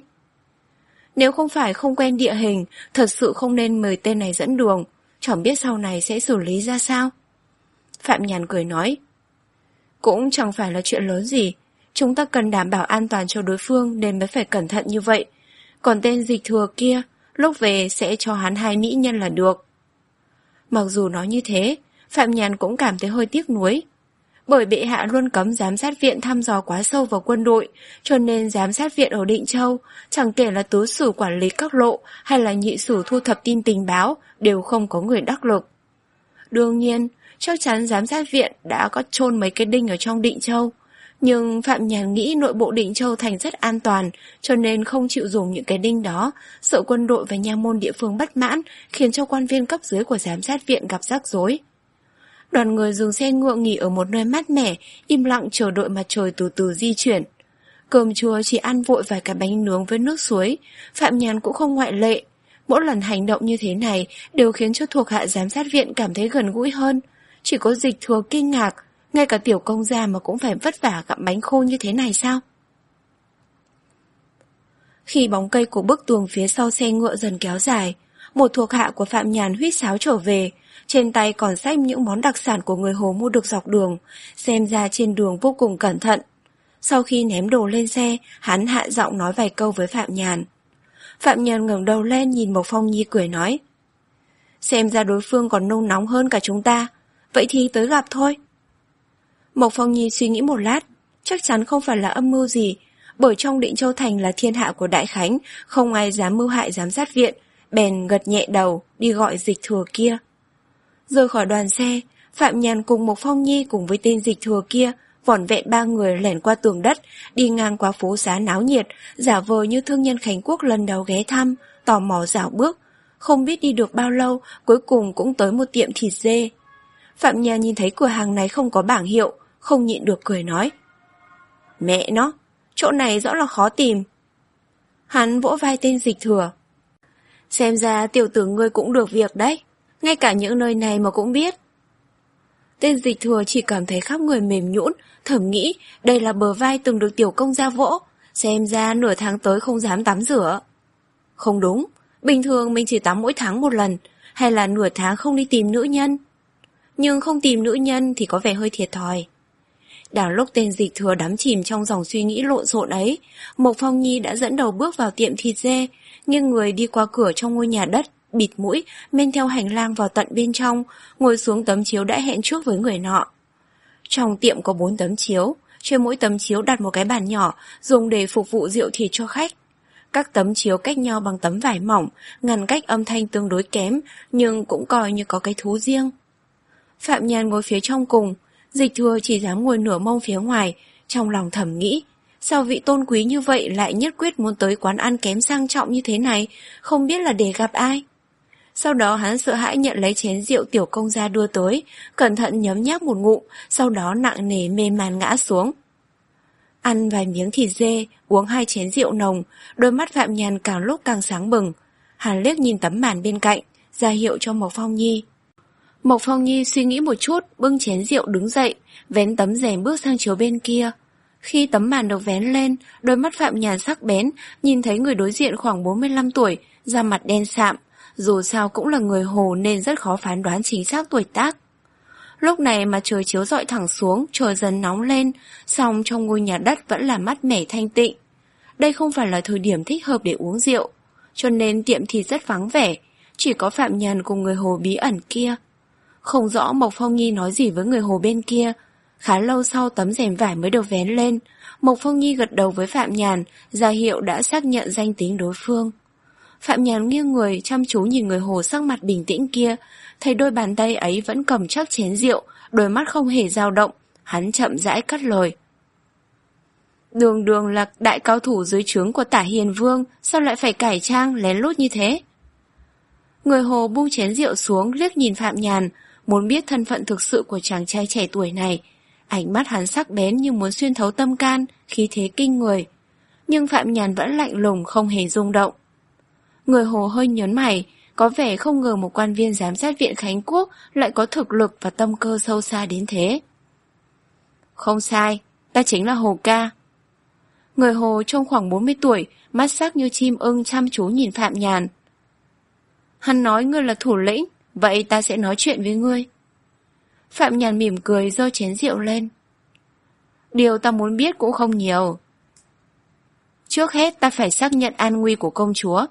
Nếu không phải không quen địa hình, thật sự không nên mời tên này dẫn đường, chẳng biết sau này sẽ xử lý ra sao. Phạm Nhàn cười nói. Cũng chẳng phải là chuyện lớn gì, chúng ta cần đảm bảo an toàn cho đối phương nên mới phải cẩn thận như vậy. Còn tên Dịch Thừa kia, lúc về sẽ cho hắn hai mỹ nhân là được. Mặc dù nói như thế, Phạm Nhàn cũng cảm thấy hơi tiếc nuối. Bởi bệ hạ luôn cấm giám sát viện thăm dò quá sâu vào quân đội, cho nên giám sát viện ở Định Châu, chẳng kể là tứ sử quản lý các lộ hay là nhị sử thu thập tin tình báo, đều không có người đắc lực. Đương nhiên, chắc chắn giám sát viện đã có chôn mấy cái đinh ở trong Định Châu, nhưng Phạm Nhàn nghĩ nội bộ Định Châu thành rất an toàn, cho nên không chịu dùng những cái đinh đó, sợ quân đội và nha môn địa phương bất mãn, khiến cho quan viên cấp dưới của giám sát viện gặp rắc rối. Đoàn người dừng xe ngựa nghỉ ở một nơi mát mẻ, im lặng chờ đợi mặt trời từ từ di chuyển. Cơm trưa chỉ ăn vội vài cái bánh nướng với nước suối, Phạm Nhàn cũng không ngoại lệ. Mỗi lần hành động như thế này đều khiến cho thuộc hạ giám sát viện cảm thấy gần gũi hơn. Chỉ có Dịch Thừa kinh ngạc, ngay cả tiểu công gia mà cũng phải vất vả gặm bánh khô như thế này sao? Khi bóng cây của bức tường phía sau xe ngựa dần kéo dài, một thuộc hạ của Phạm Nhàn huýt sáo trở về, trên tay còn xách những món đặc sản của người Hồ mua được dọc đường, xem ra trên đường vô cùng cẩn thận. Sau khi ném đồ lên xe, hắn hạ giọng nói vài câu với Phạm Nhàn. Phạm Nhàn ngẩng đầu lên nhìn Mộc Phong Nhi cười nói. Xem ra đối phương còn nôn nóng hơn cả chúng ta, vậy thì tới gặp thôi. Mộc Phong Nhi suy nghĩ một lát, chắc chắn không phải là âm mưu gì, bởi trong Định Châu Thành là thiên hạ của Đại Khánh, không ai dám mưu hại giám sát viện, bèn gật nhẹ đầu, đi gọi Dịch Thừa kia. Rời khỏi đoàn xe, Phạm Nhàn cùng Mộc Phong Nhi cùng với tên Dịch Thừa kia, vỏn vẹn ba người lẻn qua tường đất, đi ngang qua phố xá náo nhiệt, giả vờ như thương nhân Khánh Quốc lần đầu ghé thăm, tò mò dạo bước. Không biết đi được bao lâu, cuối cùng cũng tới một tiệm thịt dê. Phạm Nhàn nhìn thấy cửa hàng này không có bảng hiệu, không nhịn được cười nói. Mẹ nó, chỗ này rõ là khó tìm. Hắn vỗ vai tên Dịch Thừa. Xem ra tiểu tử ngươi cũng được việc đấy, ngay cả những nơi này mà cũng biết. Tên Dịch Thừa chỉ cảm thấy khắp người mềm nhũn, thầm nghĩ đây là bờ vai từng được tiểu công gia vỗ, xem ra nửa tháng tới không dám tắm rửa. Không đúng, bình thường mình chỉ tắm mỗi tháng một lần, hay là nửa tháng không đi tìm nữ nhân. Nhưng không tìm nữ nhân thì có vẻ hơi thiệt thòi. Đang lúc tên Dịch Thừa đắm chìm trong dòng suy nghĩ lộn xộn ấy, Mộc Phong Nhi đã dẫn đầu bước vào tiệm thịt dê, nghiêng người đi qua cửa trong ngôi nhà đất, bịt mũi, men theo hành lang vào tận bên trong, ngồi xuống tấm chiếu đã hẹn trước với người nọ. Trong tiệm có bốn tấm chiếu, trên mỗi tấm chiếu đặt một cái bàn nhỏ, dùng để phục vụ rượu thịt cho khách. Các tấm chiếu cách nhau bằng tấm vải mỏng, ngăn cách âm thanh tương đối kém, nhưng cũng coi như có cái thú riêng. Phạm Nhàn ngồi phía trong cùng, Dịch Thừa chỉ dám ngồi nửa mông phía ngoài, trong lòng thầm nghĩ, sao vị tôn quý như vậy lại nhất quyết muốn tới quán ăn kém sang trọng như thế này, không biết là để gặp ai. Sau đó hắn sợ hãi nhận lấy chén rượu tiểu công gia đưa tới, cẩn thận nhấm nháp một ngụm, sau đó nặng nề mê man ngã xuống. Ăn vài miếng thịt dê, uống hai chén rượu nồng, đôi mắt Phạm Nhàn càng lúc càng sáng bừng. Hắn liếc nhìn tấm màn bên cạnh, ra hiệu cho Mộc Phong Nhi. Mộc Phong Nhi suy nghĩ một chút, bưng chén rượu đứng dậy, vén tấm rèm bước sang chiếu bên kia. Khi tấm màn được vén lên, đôi mắt Phạm Nhàn sắc bén, nhìn thấy người đối diện khoảng bốn mươi lăm tuổi, da mặt đen sạm, dù sao cũng là người Hồ nên rất khó phán đoán chính xác tuổi tác. Lúc này mà trời chiếu rọi thẳng xuống, trời dần nóng lên, song trong ngôi nhà đất vẫn là mát mẻ thanh tịnh. Đây không phải là thời điểm thích hợp để uống rượu, cho nên tiệm thịt rất vắng vẻ, chỉ có Phạm Nhàn cùng người Hồ bí ẩn kia. Không rõ Mộc Phong Nhi nói gì với người Hồ bên kia. Khá lâu sau tấm rèm vải mới được vén lên, Mộc Phong Nhi gật đầu với Phạm Nhàn, ra hiệu đã xác nhận danh tính đối phương. Phạm Nhàn nghiêng người chăm chú nhìn người Hồ sắc mặt bình tĩnh kia, thấy đôi bàn tay ấy vẫn cầm chắc chén rượu, đôi mắt không hề dao động, hắn chậm rãi cắt lời. Đường đường là đại cao thủ dưới trướng của Tả Hiền Vương, sao lại phải cải trang lén lút như thế? Người Hồ buông chén rượu xuống liếc nhìn Phạm Nhàn, muốn biết thân phận thực sự của chàng trai trẻ tuổi này. Ánh mắt hắn sắc bén như muốn xuyên thấu tâm can, khí thế kinh người. Nhưng Phạm Nhàn vẫn lạnh lùng không hề rung động. Người Hồ hơi nhớn mày, có vẻ không ngờ một quan viên giám sát viện Khánh Quốc lại có thực lực và tâm cơ sâu xa đến thế. Không sai, ta chính là Hồ ca. Người Hồ trông khoảng bốn mươi tuổi, mắt sắc như chim ưng chăm chú nhìn Phạm Nhàn. Hắn nói ngươi là thủ lĩnh, vậy ta sẽ nói chuyện với ngươi. Phạm Nhàn mỉm cười giơ chén rượu lên. Điều ta muốn biết cũng không nhiều. Trước hết ta phải xác nhận an nguy của công chúa.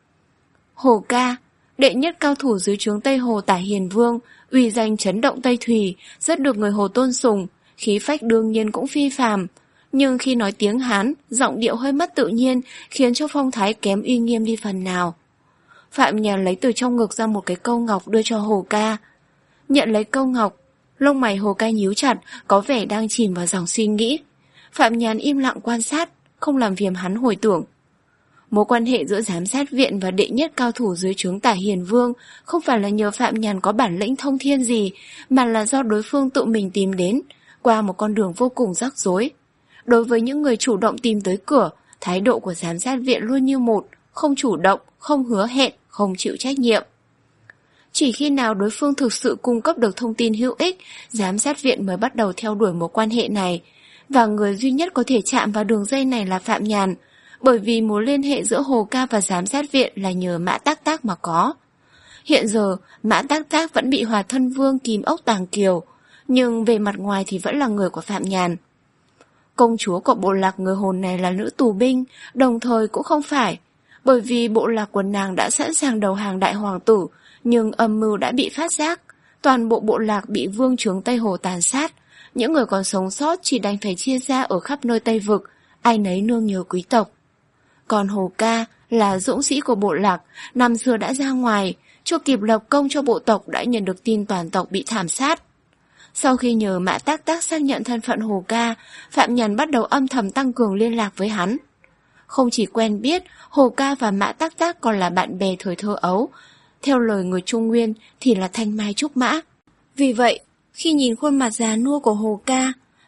Hồ ca, đệ nhất cao thủ dưới trướng Tây Hồ Tả Hiền Vương, uy danh chấn động Tây Thùy, rất được người Hồ tôn sùng, khí phách đương nhiên cũng phi phàm. Nhưng khi nói tiếng Hán, giọng điệu hơi mất tự nhiên, khiến cho phong thái kém uy nghiêm đi phần nào. Phạm Nhàn lấy từ trong ngực ra một cái câu ngọc đưa cho Hồ ca. Nhận lấy câu ngọc, lông mày Hồ ca nhíu chặt, có vẻ đang chìm vào dòng suy nghĩ. Phạm Nhàn im lặng quan sát, không làm phiền hắn hồi tưởng. Mối quan hệ giữa giám sát viện và đệ nhất cao thủ dưới trướng Tả Hiền Vương không phải là nhờ Phạm Nhàn có bản lĩnh thông thiên gì, mà là do đối phương tự mình tìm đến, qua một con đường vô cùng rắc rối. Đối với những người chủ động tìm tới cửa, thái độ của giám sát viện luôn như một, không chủ động, không hứa hẹn, không chịu trách nhiệm. Chỉ khi nào đối phương thực sự cung cấp được thông tin hữu ích, giám sát viện mới bắt đầu theo đuổi mối quan hệ này. Và người duy nhất có thể chạm vào đường dây này là Phạm Nhàn, bởi vì mối liên hệ giữa Hồ ca và giám sát viện là nhờ Mã Tác Tác mà có. Hiện giờ, Mã Tác Tác vẫn bị Hòa Thân Vương kìm ốc tàng kiều, nhưng về mặt ngoài thì vẫn là người của Phạm Nhàn. Công chúa của bộ lạc người Hồ này là nữ tù binh, đồng thời cũng không phải, bởi vì bộ lạc của nàng đã sẵn sàng đầu hàng đại hoàng tử, nhưng âm mưu đã bị phát giác, toàn bộ bộ lạc bị vương trướng Tây Hồ tàn sát, những người còn sống sót chỉ đành phải chia ra ở khắp nơi Tây Vực, ai nấy nương nhờ quý tộc. Còn Hồ ca là dũng sĩ của bộ lạc, năm xưa đã ra ngoài, chưa kịp lập công cho bộ tộc đã nhận được tin toàn tộc bị thảm sát. Sau khi nhờ Mã Tác Tác xác nhận thân phận Hồ ca, Phạm Nhàn bắt đầu âm thầm tăng cường liên lạc với hắn. Không chỉ quen biết, Hồ ca và Mã Tác Tác còn là bạn bè thời thơ ấu. Theo lời người Trung Nguyên thì là thanh mai trúc mã. Vì vậy, khi nhìn khuôn mặt già nua của Hồ ca,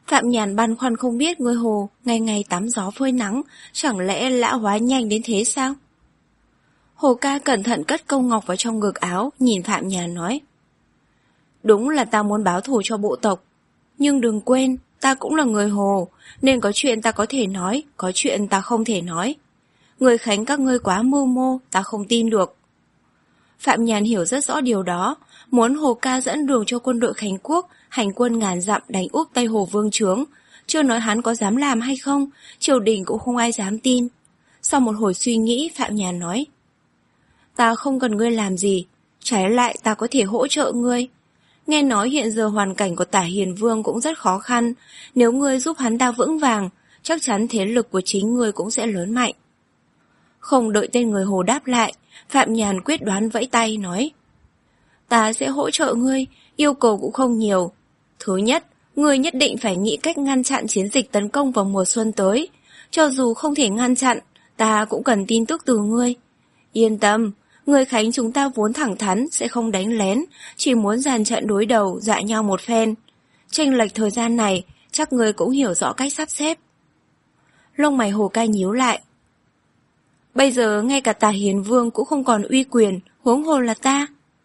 Phạm Nhàn băn khoăn không biết người Hồ ngày ngày tắm gió phơi nắng, chẳng lẽ lão hóa nhanh đến thế sao? Hồ ca cẩn thận cất câu ngọc vào trong ngực áo, nhìn Phạm Nhàn nói. Đúng là ta muốn báo thù cho bộ tộc, nhưng đừng quên, ta cũng là người Hồ, nên có chuyện ta có thể nói, có chuyện ta không thể nói. Người Khánh các ngươi quá mưu mô, ta không tin được. Phạm Nhàn hiểu rất rõ điều đó, muốn Hồ ca dẫn đường cho quân đội Khánh Quốc, hành quân ngàn dặm đánh úp Tây Hồ Vương Chướng. Chưa nói hắn có dám làm hay không, triều đình cũng không ai dám tin. Sau một hồi suy nghĩ, Phạm Nhàn nói. Ta không cần ngươi làm gì, trái lại ta có thể hỗ trợ ngươi. Nghe nói hiện giờ hoàn cảnh của Tả Hiền Vương cũng rất khó khăn, nếu ngươi giúp hắn ta vững vàng, chắc chắn thế lực của chính ngươi cũng sẽ lớn mạnh. Không đợi tên người Hồ đáp lại, Phạm Nhàn quyết đoán vẫy tay nói. Ta sẽ hỗ trợ ngươi, yêu cầu cũng không nhiều. Thứ nhất, ngươi nhất định phải nghĩ cách ngăn chặn chiến dịch tấn công vào mùa xuân tới. Cho dù không thể ngăn chặn, ta cũng cần tin tức từ ngươi. Yên tâm, người Khánh chúng ta vốn thẳng thắn, sẽ không đánh lén, chỉ muốn dàn trận đối đầu, dại nhau một phen. Chênh lệch thời gian này, chắc ngươi cũng hiểu rõ cách sắp xếp. Lông mày Hồ ca nhíu lại. Bây giờ ngay cả Tả Hiền Vương cũng không còn uy quyền, huống hồ là ta.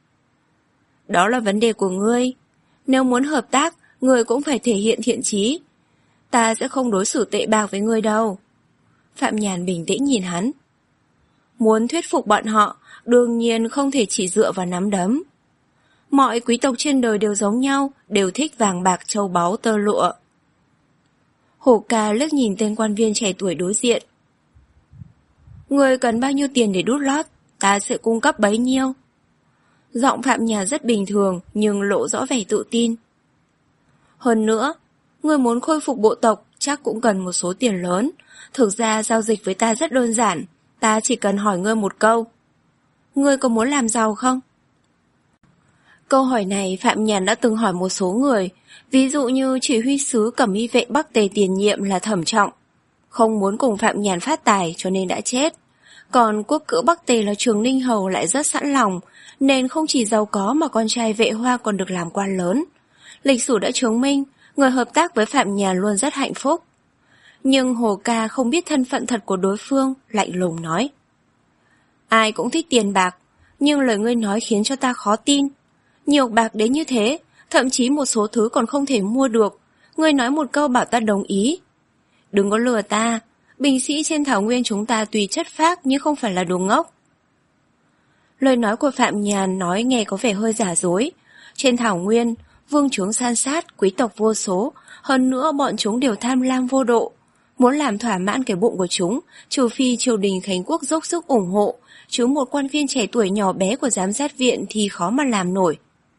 Đó là vấn đề của ngươi. Nếu muốn hợp tác, ngươi cũng phải thể hiện thiện chí. Ta sẽ không đối xử tệ bạc với ngươi đâu. Phạm Nhàn bình tĩnh nhìn hắn. Muốn thuyết phục bọn họ, đương nhiên không thể chỉ dựa vào nắm đấm. Mọi quý tộc trên đời đều giống nhau, đều thích vàng bạc châu báu tơ lụa. Hồ ca liếc nhìn tên quan viên trẻ tuổi đối diện. Ngươi cần bao nhiêu tiền để đút lót, ta sẽ cung cấp bấy nhiêu. Giọng Phạm Nhàn rất bình thường, nhưng lộ rõ vẻ tự tin. Hơn nữa, ngươi muốn khôi phục bộ tộc chắc cũng cần một số tiền lớn. Thực ra giao dịch với ta rất đơn giản, ta chỉ cần hỏi ngươi một câu. Ngươi có muốn làm giàu không? Câu hỏi này Phạm Nhàn đã từng hỏi một số người, ví dụ như chỉ huy sứ Cẩm Y vệ Bắc Tề tiền nhiệm là Thẩm Trọng. Không muốn cùng Phạm Nhàn phát tài cho nên đã chết. Còn quốc cữu Bắc Tề là Trường Ninh Hầu lại rất sẵn lòng, nên không chỉ giàu có mà con trai Vệ Hoa còn được làm quan lớn. Lịch sử đã chứng minh, người hợp tác với Phạm Nhàn luôn rất hạnh phúc. Nhưng Hồ ca không biết thân phận thật của đối phương, lạnh lùng nói. Ai cũng thích tiền bạc, nhưng lời ngươi nói khiến cho ta khó tin. Nhiều bạc đến như thế, thậm chí một số thứ còn không thể mua được. Ngươi nói một câu bảo ta đồng ý. Đừng có lừa ta, binh sĩ trên thảo nguyên chúng ta tuy chất phác nhưng không phải là đồ ngốc. Lời nói của Phạm Nhàn nói nghe có vẻ hơi giả dối. Trên thảo nguyên, vương chướng san sát, quý tộc vô số, hơn nữa bọn chúng đều tham lam vô độ. Muốn làm thỏa mãn cái bụng của chúng, trừ phi triều đình Khánh Quốc dốc sức ủng hộ, chứ một quan viên trẻ tuổi nhỏ bé của giám sát viện thì khó mà làm nổi.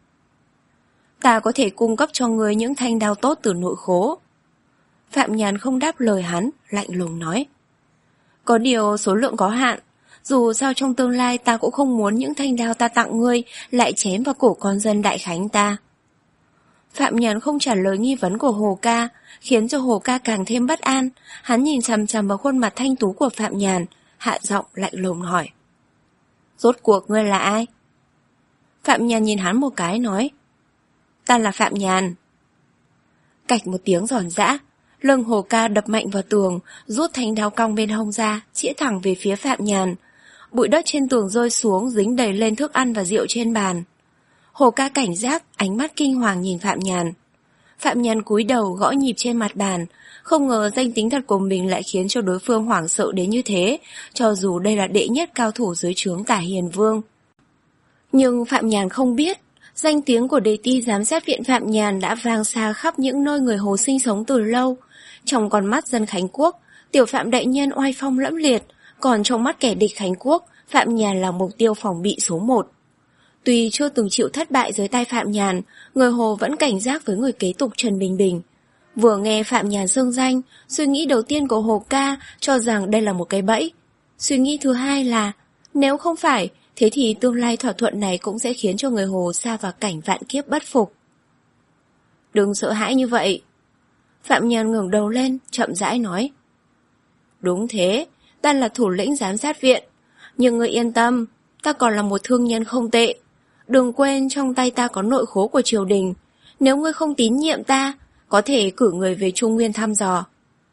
Ta có thể cung cấp cho người những thanh đao tốt từ nội khố. Phạm Nhàn không đáp lời hắn, lạnh lùng nói. Có điều số lượng có hạn, dù sao trong tương lai ta cũng không muốn những thanh đao ta tặng ngươi lại chém vào cổ con dân Đại Khánh ta. Phạm Nhàn không trả lời nghi vấn của Hồ ca, khiến cho Hồ ca càng thêm bất an. Hắn nhìn chằm chằm vào khuôn mặt thanh tú của Phạm Nhàn, hạ giọng lạnh lùng hỏi. Rốt cuộc ngươi là ai? Phạm Nhàn nhìn hắn một cái nói. Ta là Phạm Nhàn. Cạch một tiếng giòn giã, lưng Hồ ca đập mạnh vào tường, rút thanh đao cong bên hông ra, chĩa thẳng về phía Phạm Nhàn. Bụi đất trên tường rơi xuống, dính đầy lên thức ăn và rượu trên bàn. Hồ ca cảnh giác, ánh mắt kinh hoàng nhìn Phạm Nhàn. Phạm Nhàn cúi đầu gõ nhịp trên mặt bàn, không ngờ danh tính thật của mình lại khiến cho đối phương hoảng sợ đến như thế, cho dù đây là đệ nhất cao thủ dưới trướng Tả Hiền Vương. Nhưng Phạm Nhàn không biết, danh tiếng của đề ti giám sát viện Phạm Nhàn đã vang xa khắp những nơi người Hồ sinh sống từ lâu. Trong con mắt dân Khánh Quốc, tiểu Phạm đại nhân oai phong lẫm liệt, còn trong mắt kẻ địch Khánh Quốc, Phạm Nhàn là mục tiêu phòng bị số một. Tuy chưa từng chịu thất bại dưới tay Phạm Nhàn, người Hồ vẫn cảnh giác với người kế tục Trần Bình Bình. Vừa nghe Phạm Nhàn xưng danh, suy nghĩ đầu tiên của Hồ ca cho rằng đây là một cái bẫy. Suy nghĩ thứ hai là, nếu không phải, thế thì tương lai thỏa thuận này cũng sẽ khiến cho người Hồ sa vào cảnh vạn kiếp bất phục. Đừng sợ hãi như vậy. Phạm Nhàn ngẩng đầu lên, chậm rãi nói. Đúng thế, ta là thủ lĩnh giám sát viện. Nhưng ngươi yên tâm, ta còn là một thương nhân không tệ. Đừng quên trong tay ta có nội khố của triều đình. Nếu ngươi không tín nhiệm ta, có thể cử người về Trung Nguyên thăm dò.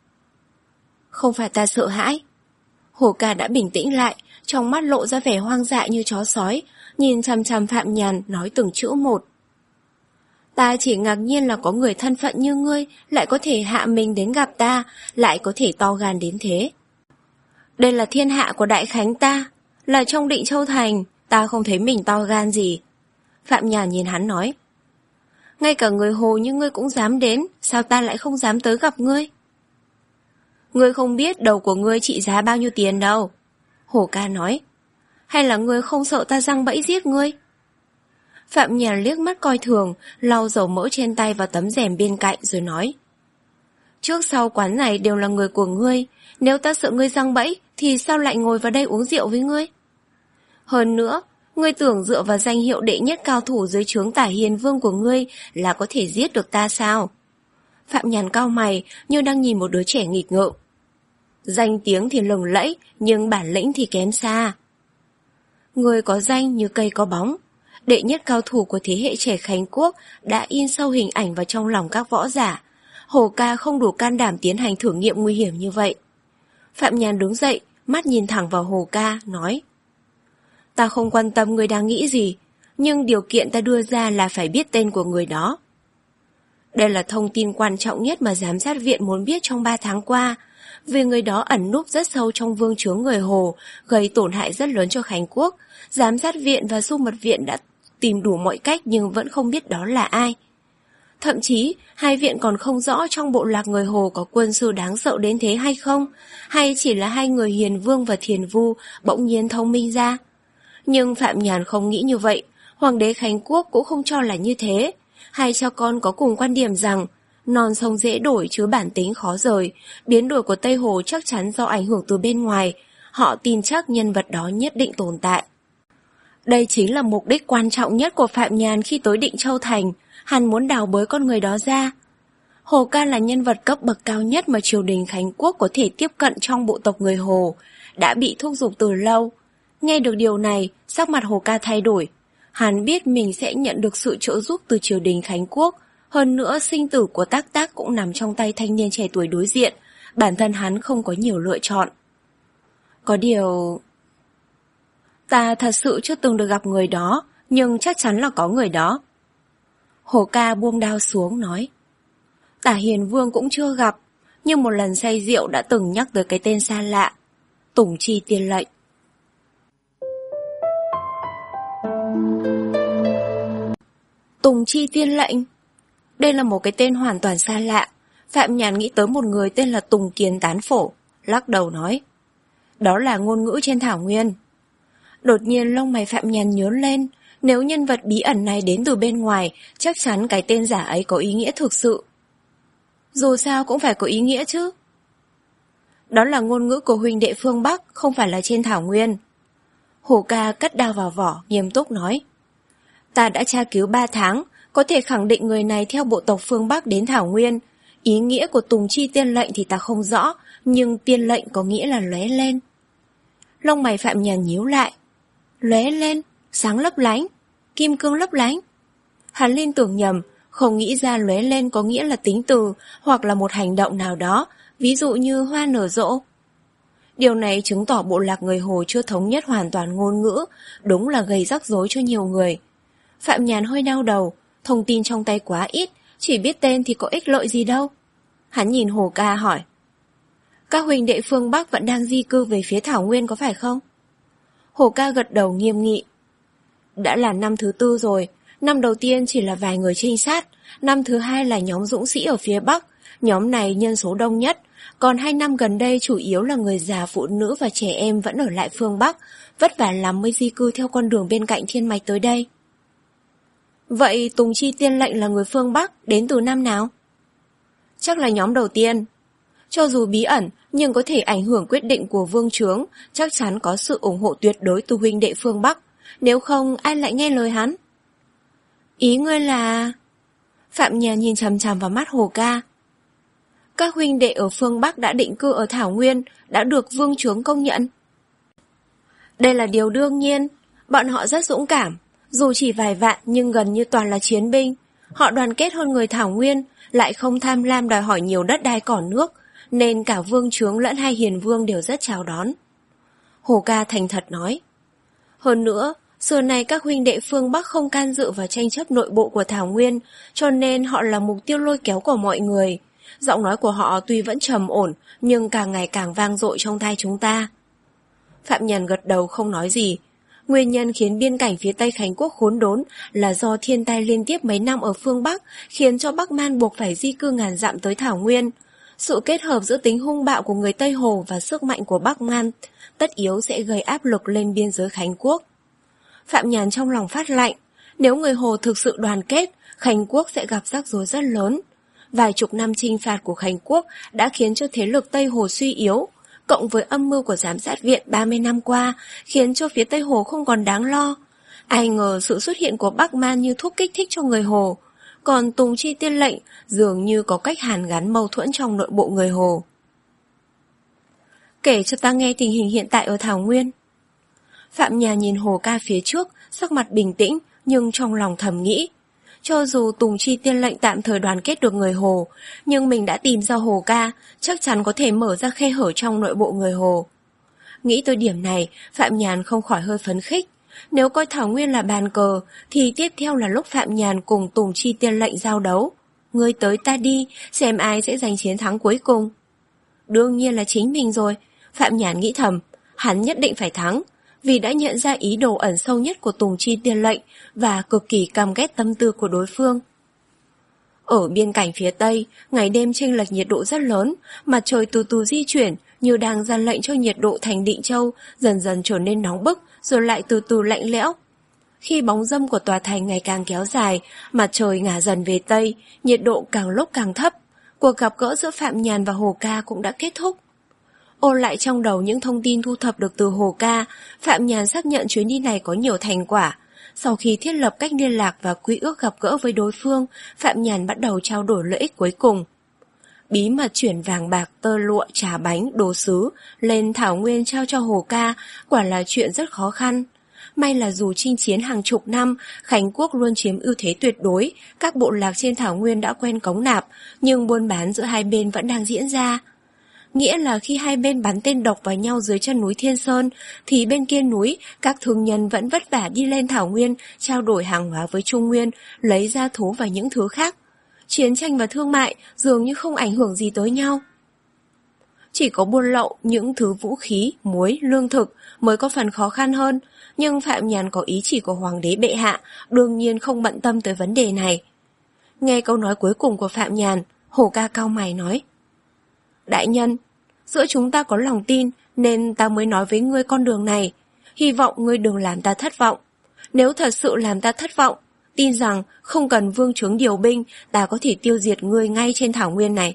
Không phải ta sợ hãi. Hồ Ca đã bình tĩnh lại, trong mắt lộ ra vẻ hoang dại như chó sói, nhìn chằm chằm Phạm Nhàn nói từng chữ một. Ta chỉ ngạc nhiên là có người thân phận như ngươi lại có thể hạ mình đến gặp ta, lại có thể to gan đến thế. Đây là thiên hạ của Đại Khánh ta, là trong Định Châu Thành, ta không thấy mình to gan gì. Phạm Nhàn nhìn hắn nói. Ngay cả người Hồ như ngươi cũng dám đến, sao ta lại không dám tới gặp ngươi? Ngươi không biết đầu của ngươi trị giá bao nhiêu tiền đâu. Hồ Ca nói. Hay là ngươi không sợ ta giăng bẫy giết ngươi? Phạm Nhàn liếc mắt coi thường, lau dầu mỡ trên tay vào tấm rèm bên cạnh rồi nói. Trước sau quán này đều là người của ngươi, nếu ta sợ ngươi giăng bẫy thì sao lại ngồi vào đây uống rượu với ngươi? Hơn nữa, ngươi tưởng dựa vào danh hiệu đệ nhất cao thủ dưới trướng Tả Hiền Vương của ngươi là có thể giết được ta sao? Phạm Nhàn cau mày như đang nhìn một đứa trẻ nghịch ngợm. Danh tiếng thì lừng lẫy, nhưng bản lĩnh thì kém xa. Ngươi có danh như cây có bóng. Đệ nhất cao thủ của thế hệ trẻ Khánh Quốc đã in sâu hình ảnh vào trong lòng các võ giả. Hồ Ca không đủ can đảm tiến hành thử nghiệm nguy hiểm như vậy. Phạm Nhàn đứng dậy, mắt nhìn thẳng vào Hồ Ca, nói. Ta không quan tâm người đang nghĩ gì, nhưng điều kiện ta đưa ra là phải biết tên của người đó. Đây là thông tin quan trọng nhất mà giám sát viện muốn biết trong ba tháng qua, vì người đó ẩn núp rất sâu trong vương chướng người Hồ, gây tổn hại rất lớn cho Khánh Quốc. Giám sát viện và Du Mật viện đã tìm đủ mọi cách nhưng vẫn không biết đó là ai. Thậm chí, hai viện còn không rõ trong bộ lạc người Hồ có quân sư đáng sợ đến thế hay không, hay chỉ là hai người Hiền Vương và Thiền Vu bỗng nhiên thông minh ra. Nhưng Phạm Nhàn không nghĩ như vậy, Hoàng đế Khánh Quốc cũng không cho là như thế. Hai cha con có cùng quan điểm rằng, non sông dễ đổi chứ bản tính khó rời, biến đổi của Tây Hồ chắc chắn do ảnh hưởng từ bên ngoài, họ tin chắc nhân vật đó nhất định tồn tại. Đây chính là mục đích quan trọng nhất của Phạm Nhàn khi tới Định Châu Thành, hắn muốn đào bới con người đó ra. Hồ Ca là nhân vật cấp bậc cao nhất mà triều đình Khánh Quốc có thể tiếp cận trong bộ tộc người Hồ, đã bị thúc giục từ lâu. Nghe được điều này, sắc mặt Hồ Ca thay đổi. Hắn biết mình sẽ nhận được sự trợ giúp từ triều đình Khánh Quốc, hơn nữa sinh tử của Tác Tác cũng nằm trong tay thanh niên trẻ tuổi đối diện, bản thân hắn không có nhiều lựa chọn. Có điều... Ta thật sự chưa từng được gặp người đó, nhưng chắc chắn là có người đó. Hồ Ca buông đao xuống nói. Tả Hiền Vương cũng chưa gặp, nhưng một lần say rượu đã từng nhắc tới cái tên xa lạ, Tùng Chi Tiên Lệnh. Tùng Chi Tiên Lệnh? Đây là một cái tên hoàn toàn xa lạ. Phạm Nhàn nghĩ tới một người tên là Tùng Kiến Tán Phổ, lắc đầu nói. Đó là ngôn ngữ trên thảo nguyên. Đột nhiên lông mày Phạm Nhàn nhướng lên, nếu nhân vật bí ẩn này đến từ bên ngoài, chắc chắn cái tên giả ấy có ý nghĩa thực sự. Dù sao cũng phải có ý nghĩa chứ. Đó là ngôn ngữ của huynh đệ phương Bắc, không phải là trên thảo nguyên. Hồ Ca cất đao vào vỏ, nghiêm túc nói. Ta đã tra cứu ba tháng, có thể khẳng định người này theo bộ tộc phương Bắc đến thảo nguyên. Ý nghĩa của Tùng Chi Tiên Lệnh thì ta không rõ, nhưng tiên lệnh có nghĩa là lóe lên. Lông mày Phạm Nhàn nhíu lại. Lóe lên, sáng lấp lánh, kim cương lấp lánh. Hắn liên tưởng nhầm, không nghĩ ra lóe lên có nghĩa là tính từ hoặc là một hành động nào đó, ví dụ như hoa nở rộ. Điều này chứng tỏ bộ lạc người Hồ chưa thống nhất hoàn toàn ngôn ngữ, đúng là gây rắc rối cho nhiều người. Phạm Nhàn hơi đau đầu, thông tin trong tay quá ít, chỉ biết tên thì có ích lợi gì đâu. Hắn nhìn Hồ Ca hỏi. Các huynh đệ phương Bắc vẫn đang di cư về phía thảo nguyên có phải không? Hồ Ca gật đầu nghiêm nghị. Đã là năm thứ tư rồi, năm đầu tiên chỉ là vài người trinh sát, năm thứ hai là nhóm dũng sĩ ở phía Bắc, nhóm này nhân số đông nhất, còn hai năm gần đây chủ yếu là người già, phụ nữ và trẻ em vẫn ở lại phương Bắc, vất vả lắm mới di cư theo con đường bên cạnh thiên mạch tới đây. Vậy Tùng Chi Tiên Lệnh là người phương Bắc, đến từ năm nào? Chắc là nhóm đầu tiên. Cho dù bí ẩn, nhưng có thể ảnh hưởng quyết định của vương chướng, chắc chắn có sự ủng hộ tuyệt đối từ huynh đệ phương Bắc. Nếu không, ai lại nghe lời hắn? Ý ngươi là... Phạm Nhàn nhìn chằm chằm vào mắt Hồ Ca. Các huynh đệ ở phương Bắc đã định cư ở Thảo Nguyên, đã được vương chướng công nhận. Đây là điều đương nhiên, bọn họ rất dũng cảm, dù chỉ vài vạn nhưng gần như toàn là chiến binh. Họ đoàn kết hơn người Thảo Nguyên, lại không tham lam đòi hỏi nhiều đất đai cỏ nước, nên cả vương chướng lẫn hai hiền vương đều rất chào đón. Hồ Ca thành thật nói. Hơn nữa, xưa nay các huynh đệ phương Bắc không can dự vào tranh chấp nội bộ của Thảo Nguyên, cho nên họ là mục tiêu lôi kéo của mọi người. Giọng nói của họ tuy vẫn trầm ổn, nhưng càng ngày càng vang dội trong tai chúng ta. Phạm Nhàn gật đầu không nói gì. Nguyên nhân khiến biên cảnh phía Tây Khánh Quốc khốn đốn là do thiên tai liên tiếp mấy năm ở phương Bắc, khiến cho Bắc Man buộc phải di cư ngàn dặm tới Thảo Nguyên. Sự kết hợp giữa tính hung bạo của người Tây Hồ và sức mạnh của Bắc Man tất yếu sẽ gây áp lực lên biên giới Khánh Quốc. Phạm Nhàn trong lòng phát lạnh, nếu người Hồ thực sự đoàn kết, Khánh Quốc sẽ gặp rắc rối rất lớn. Vài chục năm chinh phạt của Khánh Quốc đã khiến cho thế lực Tây Hồ suy yếu, cộng với âm mưu của giám sát viện ba mươi năm qua, khiến cho phía Tây Hồ không còn đáng lo. Ai ngờ sự xuất hiện của Bắc Man như thuốc kích thích cho người Hồ, còn Tùng Chi Tiên lệnh dường như có cách hàn gắn mâu thuẫn trong nội bộ người Hồ. Kể cho ta nghe tình hình hiện tại ở Thảo Nguyên. Phạm Nhàn nhìn Hồ Ca phía trước, sắc mặt bình tĩnh, nhưng trong lòng thầm nghĩ. Cho dù Tùng Chi Tiên lệnh tạm thời đoàn kết được người Hồ, nhưng mình đã tìm ra Hồ Ca, chắc chắn có thể mở ra khe hở trong nội bộ người Hồ. Nghĩ tới điểm này, Phạm Nhàn không khỏi hơi phấn khích. Nếu coi Thảo Nguyên là bàn cờ, thì tiếp theo là lúc Phạm Nhàn cùng Tùng Chi Tiên lệnh giao đấu. Ngươi tới ta đi, xem ai sẽ giành chiến thắng cuối cùng. Đương nhiên là chính mình rồi, Phạm Nhàn nghĩ thầm, hắn nhất định phải thắng, vì đã nhận ra ý đồ ẩn sâu nhất của Tùng Chi Tiên lệnh và cực kỳ căm ghét tâm tư của đối phương. Ở biên cảnh phía Tây, ngày đêm chênh lệch nhiệt độ rất lớn, mặt trời từ từ di chuyển như đang ra lệnh cho nhiệt độ thành Định Châu dần dần trở nên nóng bức rồi lại từ từ lạnh lẽo. Khi bóng râm của tòa thành ngày càng kéo dài, mặt trời ngả dần về Tây, nhiệt độ càng lúc càng thấp. Cuộc gặp gỡ giữa Phạm Nhàn và Hồ Ca cũng đã kết thúc. Ôn lại trong đầu những thông tin thu thập được từ Hồ Ca, Phạm Nhàn xác nhận chuyến đi này có nhiều thành quả. Sau khi thiết lập cách liên lạc và quy ước gặp gỡ với đối phương, Phạm Nhàn bắt đầu trao đổi lợi ích cuối cùng. Bí mật chuyển vàng bạc, tơ lụa, trà bánh, đồ sứ lên Thảo Nguyên trao cho Hồ Ca quả là chuyện rất khó khăn. May là dù chinh chiến hàng chục năm, Khánh Quốc luôn chiếm ưu thế tuyệt đối, các bộ lạc trên Thảo Nguyên đã quen cống nạp, nhưng buôn bán giữa hai bên vẫn đang diễn ra. Nghĩa là khi hai bên bắn tên độc vào nhau dưới chân núi Thiên Sơn, thì bên kia núi, các thương nhân vẫn vất vả đi lên Thảo Nguyên, trao đổi hàng hóa với Trung Nguyên, lấy ra thú và những thứ khác. Chiến tranh và thương mại dường như không ảnh hưởng gì tới nhau. Chỉ có buôn lậu những thứ vũ khí, muối, lương thực mới có phần khó khăn hơn, nhưng Phạm Nhàn có ý chỉ của Hoàng đế bệ hạ, đương nhiên không bận tâm tới vấn đề này. Nghe câu nói cuối cùng của Phạm Nhàn, Hồ Ca cau mày nói: Đại nhân, giữa chúng ta có lòng tin nên ta mới nói với ngươi con đường này, hy vọng ngươi đừng làm ta thất vọng. Nếu thật sự làm ta thất vọng, tin rằng không cần vương chướng điều binh, ta có thể tiêu diệt ngươi ngay trên Thảo Nguyên này.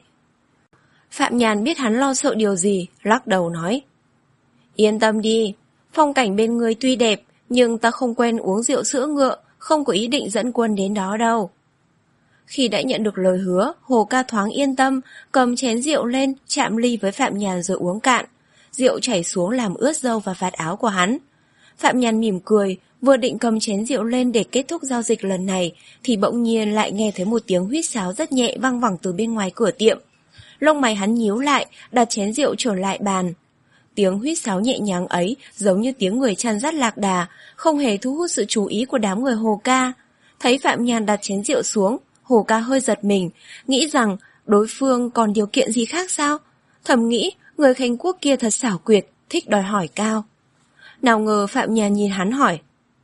Phạm Nhàn biết hắn lo sợ điều gì, lắc đầu nói: Yên tâm đi, phong cảnh bên ngươi tuy đẹp, nhưng ta không quen uống rượu sữa ngựa, không có ý định dẫn quân đến đó đâu. Khi đã nhận được lời hứa, Hồ Ca thoáng yên tâm, cầm chén rượu lên, chạm ly với Phạm Nhàn rồi uống cạn. Rượu chảy xuống làm ướt râu và vạt áo của hắn. Phạm Nhàn mỉm cười, vừa định cầm chén rượu lên để kết thúc giao dịch lần này, thì bỗng nhiên lại nghe thấy một tiếng huýt sáo rất nhẹ vang vẳng từ bên ngoài cửa tiệm. Lông mày hắn nhíu lại, đặt chén rượu trở lại bàn. Tiếng huýt sáo nhẹ nhàng ấy giống như tiếng người chăn dắt lạc đà, không hề thu hút sự chú ý của đám người Hồ Ca. Thấy Phạm Nhàn đặt chén rượu xuống, Hồ Ca hơi giật mình, nghĩ rằng đối phương còn điều kiện gì khác sao? Thầm nghĩ, người Khánh Quốc kia thật xảo quyệt, thích đòi hỏi cao. Nào ngờ Phạm Nhàn nhìn hắn hỏi: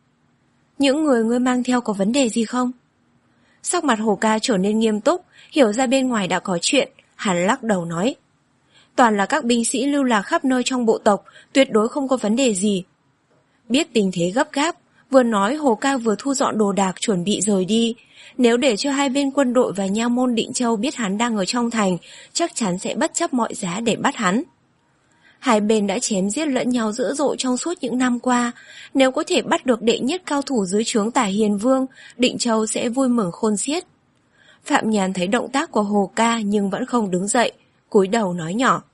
Những người ngươi mang theo có vấn đề gì không? Sắc mặt Hồ Ca trở nên nghiêm túc, hiểu ra bên ngoài đã có chuyện, hắn lắc đầu nói: Toàn là các binh sĩ lưu lạc khắp nơi trong bộ tộc, tuyệt đối không có vấn đề gì. Biết tình thế gấp gáp, vừa nói Hồ Ca vừa thu dọn đồ đạc chuẩn bị rời đi. Nếu để cho hai bên quân đội và nha môn Định Châu biết hắn đang ở trong thành, chắc chắn sẽ bất chấp mọi giá để bắt hắn. Hai bên đã chém giết lẫn nhau dữ dội trong suốt những năm qua. Nếu có thể bắt được đệ nhất cao thủ dưới trướng Tả Hiền Vương, Định Châu sẽ vui mừng khôn xiết. Phạm Nhàn thấy động tác của Hồ Ca nhưng vẫn không đứng dậy, cúi đầu nói nhỏ: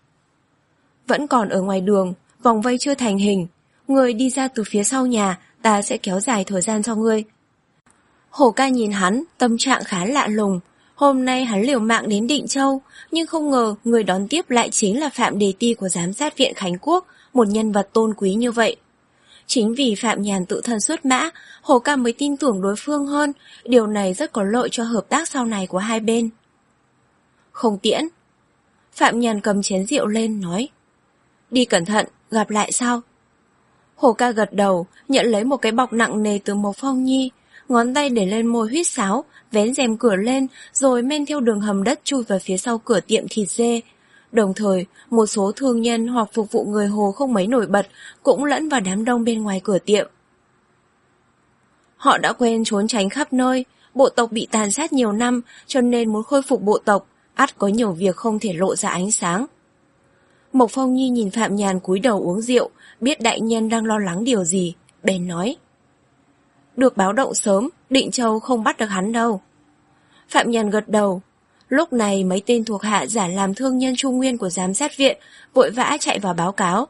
Vẫn còn ở ngoài đường, vòng vây chưa thành hình. Người đi ra từ phía sau nhà, ta sẽ kéo dài thời gian cho ngươi. Hồ Ca nhìn hắn, tâm trạng khá lạ lùng. Hôm nay hắn liều mạng đến Định Châu, nhưng không ngờ người đón tiếp lại chính là Phạm Đề Ti của Giám sát viện Khánh Quốc, một nhân vật tôn quý như vậy. Chính vì Phạm Nhàn tự thân xuất mã, Hồ Ca mới tin tưởng đối phương hơn, điều này rất có lợi cho hợp tác sau này của hai bên. Không tiễn. Phạm Nhàn cầm chén rượu lên, nói. Đi cẩn thận, gặp lại sau. Hồ Ca gật đầu, nhận lấy một cái bọc nặng nề từ Mộc Phong Nhi, ngón tay để lên môi huýt sáo, vén rèm cửa lên, rồi men theo đường hầm đất chui vào phía sau cửa tiệm thịt dê. Đồng thời, một số thương nhân hoặc phục vụ người Hồ không mấy nổi bật cũng lẫn vào đám đông bên ngoài cửa tiệm. Họ đã quen trốn tránh khắp nơi, bộ tộc bị tàn sát nhiều năm, cho nên muốn khôi phục bộ tộc, ắt có nhiều việc không thể lộ ra ánh sáng. Mộc Phong Nhi nhìn Phạm Nhàn cúi đầu uống rượu, biết đại nhân đang lo lắng điều gì, bèn nói. Được báo động sớm, Định Châu không bắt được hắn đâu. Phạm Nhàn gật đầu. Lúc này mấy tên thuộc hạ giả làm thương nhân Trung Nguyên của giám sát viện, vội vã chạy vào báo cáo.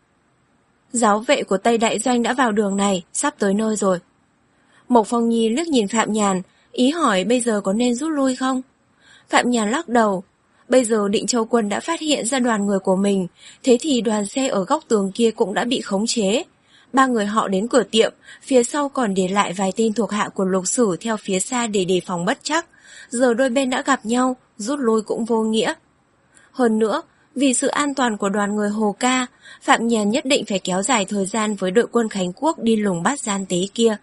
Giáo vệ của Tây Đại Doanh đã vào đường này, sắp tới nơi rồi. Mộc Phong Nhi liếc nhìn Phạm Nhàn, ý hỏi bây giờ có nên rút lui không? Phạm Nhàn lắc đầu. Bây giờ Định Châu quân đã phát hiện ra đoàn người của mình, thế thì đoàn xe ở góc tường kia cũng đã bị khống chế. Ba người họ đến cửa tiệm, phía sau còn để lại vài tên thuộc hạ của Lục Sử theo phía xa để đề phòng bất trắc. Giờ đôi bên đã gặp nhau, rút lui cũng vô nghĩa. Hơn nữa, vì sự an toàn của đoàn người Hồ Ca, Phạm Nhàn nhất định phải kéo dài thời gian với đội quân Khánh Quốc đi lùng bắt gian tế kia.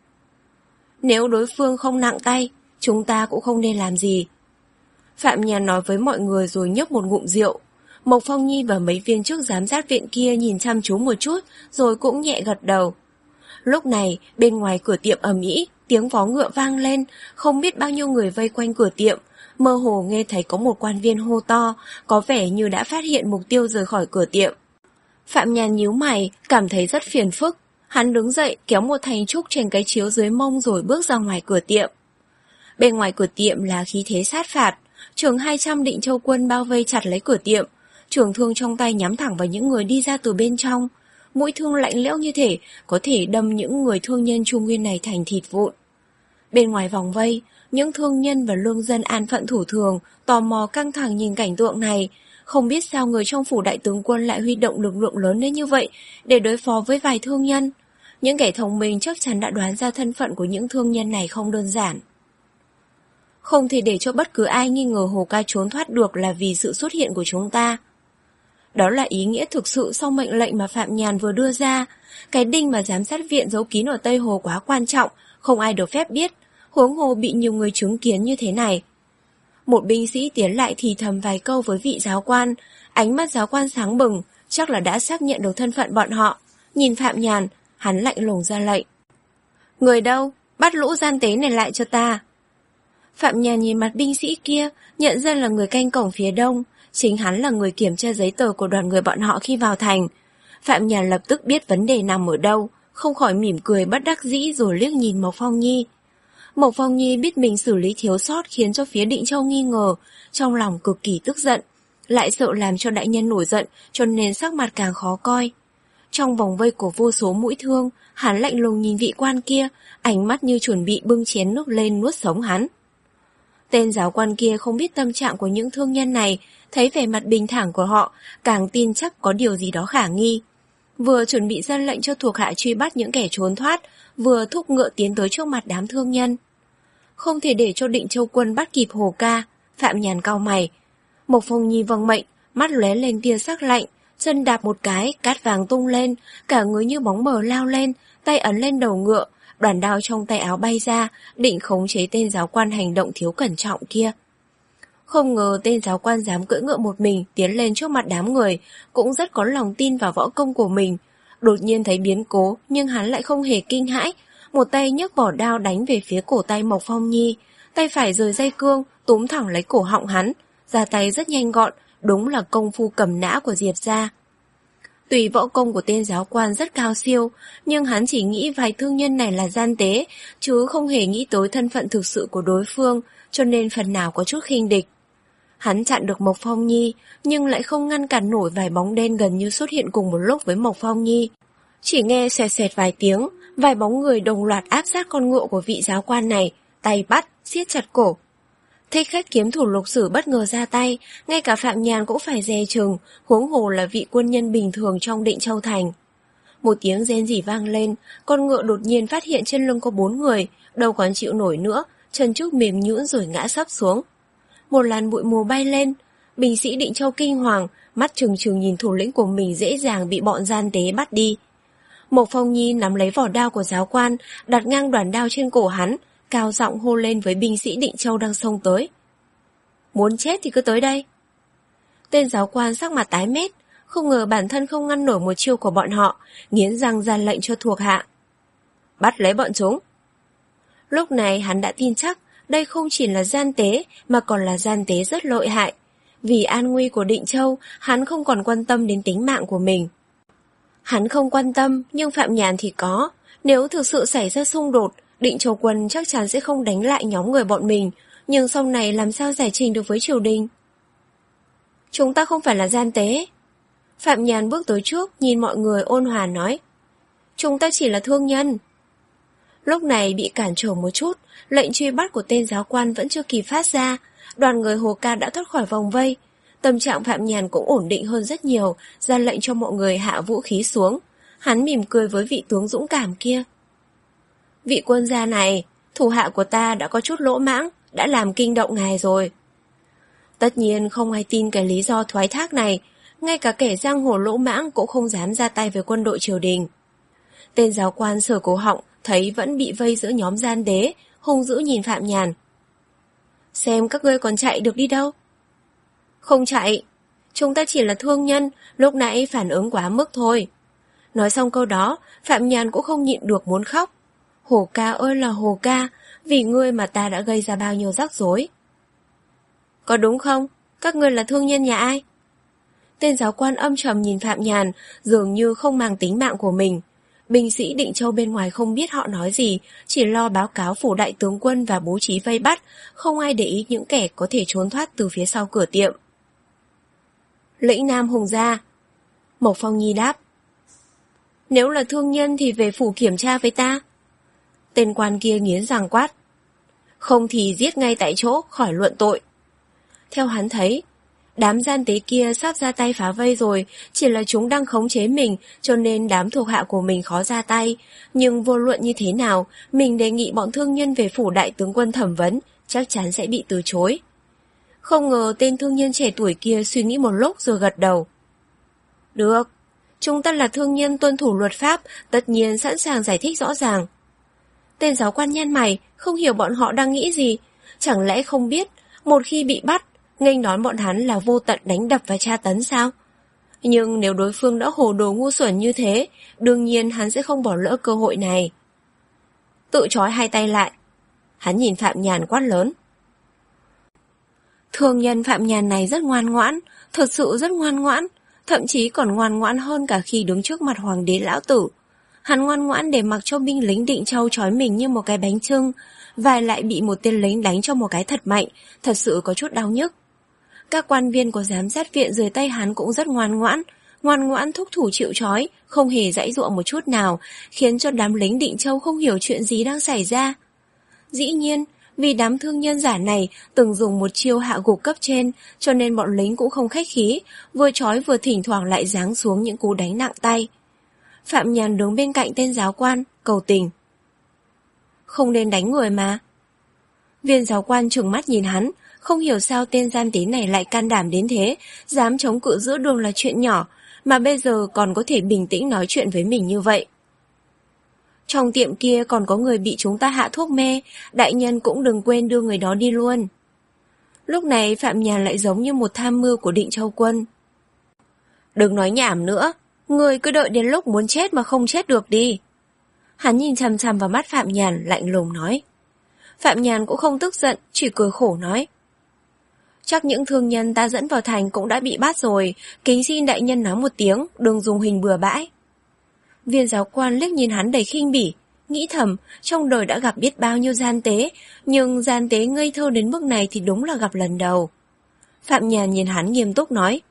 Nếu đối phương không nặng tay, chúng ta cũng không nên làm gì. Phạm Nhàn nói với mọi người rồi nhấp một ngụm rượu. Mộc Phong Nhi và mấy viên chức giám sát viện kia nhìn chăm chú một chút, rồi cũng nhẹ gật đầu. Lúc này, bên ngoài cửa tiệm ầm ĩ, tiếng vó ngựa vang lên, không biết bao nhiêu người vây quanh cửa tiệm. Mơ hồ nghe thấy có một quan viên hô to, có vẻ như đã phát hiện mục tiêu rời khỏi cửa tiệm. Phạm Nhàn nhíu mày, cảm thấy rất phiền phức. Hắn đứng dậy, kéo một thành trúc trên cái chiếu dưới mông rồi bước ra ngoài cửa tiệm. Bên ngoài cửa tiệm là khí thế sát phạt, chừng hai trăm Định Châu quân bao vây chặt lấy cửa tiệm. Trường thương trong tay nhắm thẳng vào những người đi ra từ bên trong. Mũi thương lạnh lẽo như thể có thể đâm những người thương nhân Trung Nguyên này thành thịt vụn. Bên ngoài vòng vây, những thương nhân và lương dân an phận thủ thường tò mò căng thẳng nhìn cảnh tượng này. Không biết sao người trong phủ đại tướng quân lại huy động lực lượng lớn đến như vậy để đối phó với vài thương nhân. Những kẻ thông minh chắc chắn đã đoán ra thân phận của những thương nhân này không đơn giản. Không thể để cho bất cứ ai nghi ngờ Hồ Ca trốn thoát được là vì sự xuất hiện của chúng ta. Đó là ý nghĩa thực sự sau mệnh lệnh mà Phạm Nhàn vừa đưa ra. Cái đinh mà giám sát viện giấu kín ở Tây Hồ quá quan trọng, không ai được phép biết, huống hồ bị nhiều người chứng kiến như thế này. Một binh sĩ tiến lại thì thầm vài câu với vị giáo quan, ánh mắt giáo quan sáng bừng, chắc là đã xác nhận được thân phận bọn họ. Nhìn Phạm Nhàn, hắn lạnh lùng ra lệnh. Người đâu? Bắt lũ gian tế này lại cho ta. Phạm Nhàn nhìn mặt binh sĩ kia, nhận ra là người canh cổng phía đông. Chính hắn là người kiểm tra giấy tờ của đoàn người bọn họ khi vào thành. Phạm Nhàn lập tức biết vấn đề nằm ở đâu, không khỏi mỉm cười bất đắc dĩ rồi liếc nhìn Mộc Phong Nhi. Mộc Phong Nhi biết mình xử lý thiếu sót khiến cho phía Định Châu nghi ngờ, trong lòng cực kỳ tức giận, lại sợ làm cho đại nhân nổi giận cho nên sắc mặt càng khó coi. Trong vòng vây của vô số mũi thương, hắn lạnh lùng nhìn vị quan kia, ánh mắt như chuẩn bị bưng chén nước lên nuốt sống hắn. Tên giáo quan kia không biết tâm trạng của những thương nhân này, thấy vẻ mặt bình thản của họ, càng tin chắc có điều gì đó khả nghi. Vừa chuẩn bị ra lệnh cho thuộc hạ truy bắt những kẻ trốn thoát, vừa thúc ngựa tiến tới trước mặt đám thương nhân. Không thể để cho Định Châu quân bắt kịp Hồ Ca, Phạm Nhàn cau mày. Mộc Phong Nhi vâng mệnh, mắt lóe lên tia sắc lạnh, chân đạp một cái, cát vàng tung lên, cả người như bóng mờ lao lên, tay ấn lên đầu ngựa, đoàn đao trong tay áo bay ra, định khống chế tên giáo quan hành động thiếu cẩn trọng kia. Không ngờ tên giáo quan dám cưỡi ngựa một mình tiến lên trước mặt đám người, cũng rất có lòng tin vào võ công của mình. Đột nhiên thấy biến cố, nhưng hắn lại không hề kinh hãi, một tay nhấc vỏ đao đánh về phía cổ tay Mộc Phong Nhi, tay phải rời dây cương, túm thẳng lấy cổ họng hắn, ra tay rất nhanh gọn, đúng là công phu cầm nã của Diệp gia. Tuy võ công của tên giáo quan rất cao siêu, nhưng hắn chỉ nghĩ vài thương nhân này là gian tế, chứ không hề nghĩ tới thân phận thực sự của đối phương, cho nên phần nào có chút khinh địch. Hắn chặn được Mộc Phong Nhi, nhưng lại không ngăn cản nổi vài bóng đen gần như xuất hiện cùng một lúc với Mộc Phong Nhi. Chỉ nghe xẹt xẹt vài tiếng, Vài bóng người đồng loạt áp sát con ngựa của vị giáo quan này, tay bắt, siết chặt cổ. Thích khách kiếm thủ Lục Sử bất ngờ ra tay, ngay cả Phạm Nhàn cũng phải dè chừng, huống hồ là vị quân nhân bình thường trong Định Châu Thành. Một tiếng rên rỉ vang lên, con ngựa đột nhiên phát hiện trên lưng có bốn người, đâu còn chịu nổi nữa, chân trước mềm nhũn rồi ngã sấp xuống. Một làn bụi mù bay lên, binh sĩ Định Châu kinh hoàng, mắt trừng trừng nhìn thủ lĩnh của mình dễ dàng bị bọn gian tế bắt đi. Mộc Phong Nhi nắm lấy vỏ đao của giáo quan, đặt ngang đoàn đao trên cổ hắn, cao giọng hô lên với binh sĩ Định Châu đang xông tới. Muốn chết thì cứ tới đây. Tên giáo quan sắc mặt tái mét, không ngờ bản thân không ngăn nổi một chiêu của bọn họ, nghiến răng ra lệnh cho thuộc hạ. Bắt lấy bọn chúng. Lúc này hắn đã tin chắc đây không chỉ là gian tế mà còn là gian tế rất lợi hại. Vì an nguy của Định Châu, hắn không còn quan tâm đến tính mạng của mình. Hắn không quan tâm, nhưng Phạm Nhàn thì có. Nếu thực sự xảy ra xung đột, Định Châu quân chắc chắn sẽ không đánh lại nhóm người bọn mình, nhưng sau này làm sao giải trình được với triều đình? Chúng ta không phải là gian tế. Phạm Nhàn bước tới trước, nhìn mọi người ôn hòa nói. Chúng ta chỉ là thương nhân. Lúc này bị cản trở một chút, lệnh truy bắt của tên giáo quan vẫn chưa kịp phát ra, đoàn người Hồ Ca đã thoát khỏi vòng vây. Tâm trạng Phạm Nhàn cũng ổn định hơn rất nhiều, ra lệnh cho mọi người hạ vũ khí xuống. Hắn mỉm cười với vị tướng dũng cảm kia. Vị quân gia này, thủ hạ của ta đã có chút lỗ mãng, đã làm kinh động ngài rồi. Tất nhiên không ai tin cái lý do thoái thác này, ngay cả kẻ giang hồ lỗ mãng cũng không dám ra tay với quân đội triều đình. Tên giáo quan sờ cổ họng, thấy vẫn bị vây giữa nhóm gian đế, hung dữ nhìn Phạm Nhàn. Xem các ngươi còn chạy được đi đâu? Không chạy, chúng ta chỉ là thương nhân, lúc nãy phản ứng quá mức thôi. Nói xong câu đó, Phạm Nhàn cũng không nhịn được muốn khóc. Hồ Ca ơi là Hồ Ca, vì ngươi mà ta đã gây ra bao nhiêu rắc rối. Có đúng không? Các ngươi là thương nhân nhà ai? Tên giáo quan âm trầm nhìn Phạm Nhàn, dường như không mang tính mạng của mình. Binh sĩ Định Châu bên ngoài không biết họ nói gì, chỉ lo báo cáo phủ đại tướng quân và bố trí vây bắt, không ai để ý những kẻ có thể trốn thoát từ phía sau cửa tiệm. Lĩnh Nam Hùng gia. Mộc Phong Nhi đáp. Nếu là thương nhân thì về phủ kiểm tra với ta. Tên quan kia nghiến răng quát. Không thì giết ngay tại chỗ, khỏi luận tội. Theo hắn thấy, đám gian tế kia sắp ra tay phá vây rồi, chỉ là chúng đang khống chế mình, cho nên đám thuộc hạ của mình khó ra tay. Nhưng vô luận như thế nào, mình đề nghị bọn thương nhân về phủ đại tướng quân thẩm vấn, chắc chắn sẽ bị từ chối. Không ngờ tên thương nhân trẻ tuổi kia suy nghĩ một lúc rồi gật đầu. Được, chúng ta là thương nhân tuân thủ luật pháp, tất nhiên sẵn sàng giải thích rõ ràng. Tên giáo quan nhăn mày, không hiểu bọn họ đang nghĩ gì. Chẳng lẽ không biết, một khi bị bắt, nghênh đón bọn hắn là vô tận đánh đập và tra tấn sao? Nhưng nếu đối phương đã hồ đồ ngu xuẩn như thế, đương nhiên hắn sẽ không bỏ lỡ cơ hội này. Tự trói hai tay lại. Hắn nhìn Phạm Nhàn quát lớn. Thương nhân Phạm Nhàn này rất ngoan ngoãn, thật sự rất ngoan ngoãn, thậm chí còn ngoan ngoãn hơn cả khi đứng trước mặt hoàng đế lão tử. Hắn ngoan ngoãn để mặc cho binh lính Định Châu trói mình như một cái bánh chưng, và lại bị một tên lính đánh cho một cái thật mạnh, thật sự có chút đau nhức. Các quan viên của giám sát viện dưới tay hắn cũng rất ngoan ngoãn, ngoan ngoãn thúc thủ chịu trói, không hề giãy giụa một chút nào, khiến cho đám lính Định Châu không hiểu chuyện gì đang xảy ra. Dĩ nhiên, vì đám thương nhân giả này từng dùng một chiêu hạ gục cấp trên, cho nên bọn lính cũng không khách khí, vừa trói vừa thỉnh thoảng lại giáng xuống những cú đánh nặng tay. Phạm Nhàn đứng bên cạnh tên giáo quan, cầu tình. Không nên đánh người mà. Viên giáo quan trừng mắt nhìn hắn, không hiểu sao tên gian tế này lại can đảm đến thế, dám chống cự giữa đường là chuyện nhỏ, mà bây giờ còn có thể bình tĩnh nói chuyện với mình như vậy. Trong tiệm kia còn có người bị chúng ta hạ thuốc mê, đại nhân cũng đừng quên đưa người đó đi luôn. Lúc này Phạm Nhàn lại giống như một tham mưu của Định Châu quân. Đừng nói nhảm nữa, người cứ đợi đến lúc muốn chết mà không chết được đi. Hắn nhìn chằm chằm vào mắt Phạm Nhàn, lạnh lùng nói. Phạm Nhàn cũng không tức giận, chỉ cười khổ nói. Chắc những thương nhân ta dẫn vào thành cũng đã bị bắt rồi, kính xin đại nhân nói một tiếng, đừng dùng hình bừa bãi. Viên giáo quan liếc nhìn hắn đầy khinh bỉ, nghĩ thầm, trong đời đã gặp biết bao nhiêu gian tế, nhưng gian tế ngây thơ đến mức này thì đúng là gặp lần đầu. Phạm Nhàn nhìn hắn nghiêm túc nói.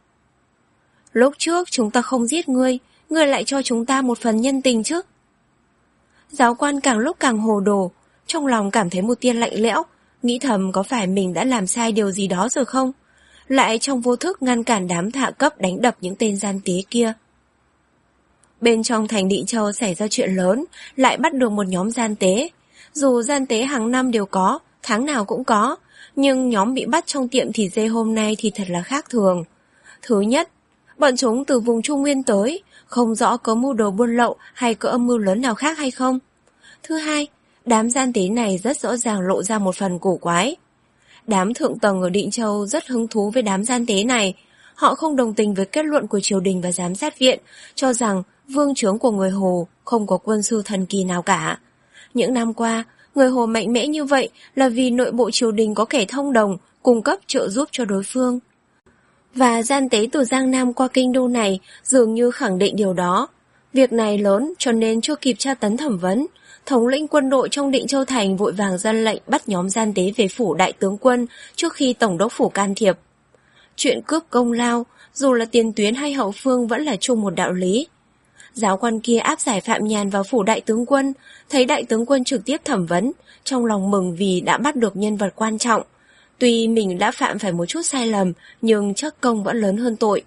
Lúc trước chúng ta không giết ngươi, ngươi lại cho chúng ta một phần nhân tình chứ. Giáo quan càng lúc càng hồ đồ, trong lòng cảm thấy một tia lạnh lẽo, nghĩ thầm có phải mình đã làm sai điều gì đó rồi không? Lại trong vô thức ngăn cản đám hạ cấp đánh đập những tên gian tế kia. Bên trong thành Định Châu xảy ra chuyện lớn, lại bắt được một nhóm gian tế. Dù gian tế hàng năm đều có, tháng nào cũng có, nhưng nhóm bị bắt trong tiệm thịt dê hôm nay thì thật là khác thường. Thứ nhất, bọn chúng từ vùng Trung Nguyên tới, không rõ có mưu đồ buôn lậu hay có âm mưu lớn nào khác hay không. Thứ hai, đám gian tế này rất rõ ràng lộ ra một phần cổ quái. Đám thượng tầng ở Định Châu rất hứng thú với đám gian tế này. Họ không đồng tình với kết luận của triều đình và giám sát viện, cho rằng vương trướng của người Hồ không có quân sư thần kỳ nào cả. Những năm qua, người Hồ mạnh mẽ như vậy là vì nội bộ triều đình có kẻ thông đồng, cung cấp trợ giúp cho đối phương. Và gian tế từ Giang Nam qua kinh đô này dường như khẳng định điều đó. Việc này lớn cho nên chưa kịp tra tấn thẩm vấn. Thống lĩnh quân đội trong Định Châu Thành vội vàng ra lệnh bắt nhóm gian tế về phủ đại tướng quân trước khi tổng đốc phủ can thiệp. Chuyện cướp công lao, dù là tiền tuyến hay hậu phương vẫn là chung một đạo lý. Giáo quan kia áp giải Phạm Nhàn vào phủ đại tướng quân, thấy đại tướng quân trực tiếp thẩm vấn, trong lòng mừng vì đã bắt được nhân vật quan trọng. Tuy mình đã phạm phải một chút sai lầm, nhưng chắc công vẫn lớn hơn tội.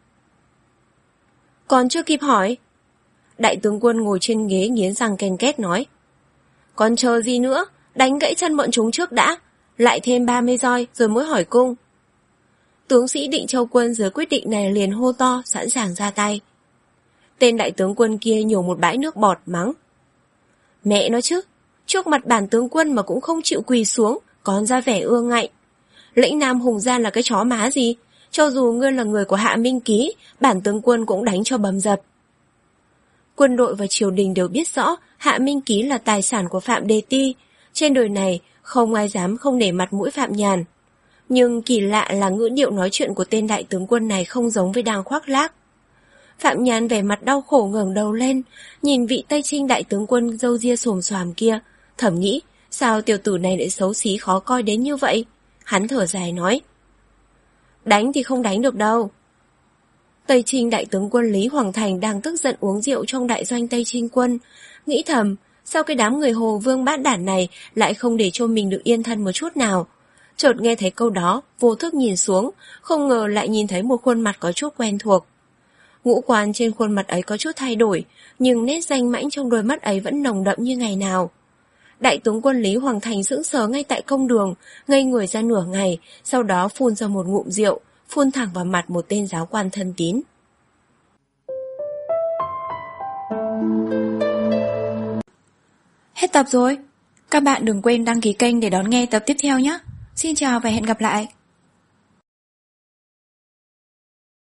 Còn chưa kịp hỏi. Đại tướng quân ngồi trên ghế nghiến răng ken két nói. Còn chờ gì nữa, đánh gãy chân bọn chúng trước đã, lại thêm ba mươi roi rồi mới hỏi cung. Tướng sĩ Định Châu quân dưới quyết định này liền hô to, sẵn sàng ra tay. Tên đại tướng quân kia nhổ một bãi nước bọt mắng. Mẹ nó chứ, trước mặt bản tướng quân mà cũng không chịu quỳ xuống, còn ra vẻ ương ngạnh. Lĩnh Nam Hùng Gian là cái chó má gì, cho dù ngươi là người của Hạ Minh Ký, bản tướng quân cũng đánh cho bầm dập. Quân đội và triều đình đều biết rõ Hạ Minh Ký là tài sản của Phạm Đề Ti, trên đời này không ai dám không nể mặt mũi Phạm Nhàn. Nhưng kỳ lạ là ngữ điệu nói chuyện của tên đại tướng quân này không giống với đang khoác lác. Phạm Nhàn vẻ mặt đau khổ ngẩng đầu lên, nhìn vị Tây Trinh đại tướng quân râu ria xồm xoàm kia, thầm nghĩ sao tiểu tử này lại xấu xí khó coi đến như vậy. Hắn thở dài nói. Đánh thì không đánh được đâu. Tây Trinh đại tướng quân Lý Hoàng Thành đang tức giận uống rượu trong đại doanh Tây Trinh quân, nghĩ thầm, sao cái đám người Hồ Vương bát đản này lại không để cho mình được yên thân một chút nào. Chợt nghe thấy câu đó, vô thức nhìn xuống, không ngờ lại nhìn thấy một khuôn mặt có chút quen thuộc. Ngũ quan trên khuôn mặt ấy có chút thay đổi, nhưng nét danh mãnh trong đôi mắt ấy vẫn nồng đậm như ngày nào. Đại tướng quân Lý Hoàng Thành sững sờ ngay tại công đường, ngây người ra nửa ngày, sau đó phun ra một ngụm rượu, phun thẳng vào mặt một tên giáo quan thân tín. Hết tập rồi. Các bạn đừng quên đăng ký kênh để đón nghe tập tiếp theo nhé. Xin chào và hẹn gặp lại.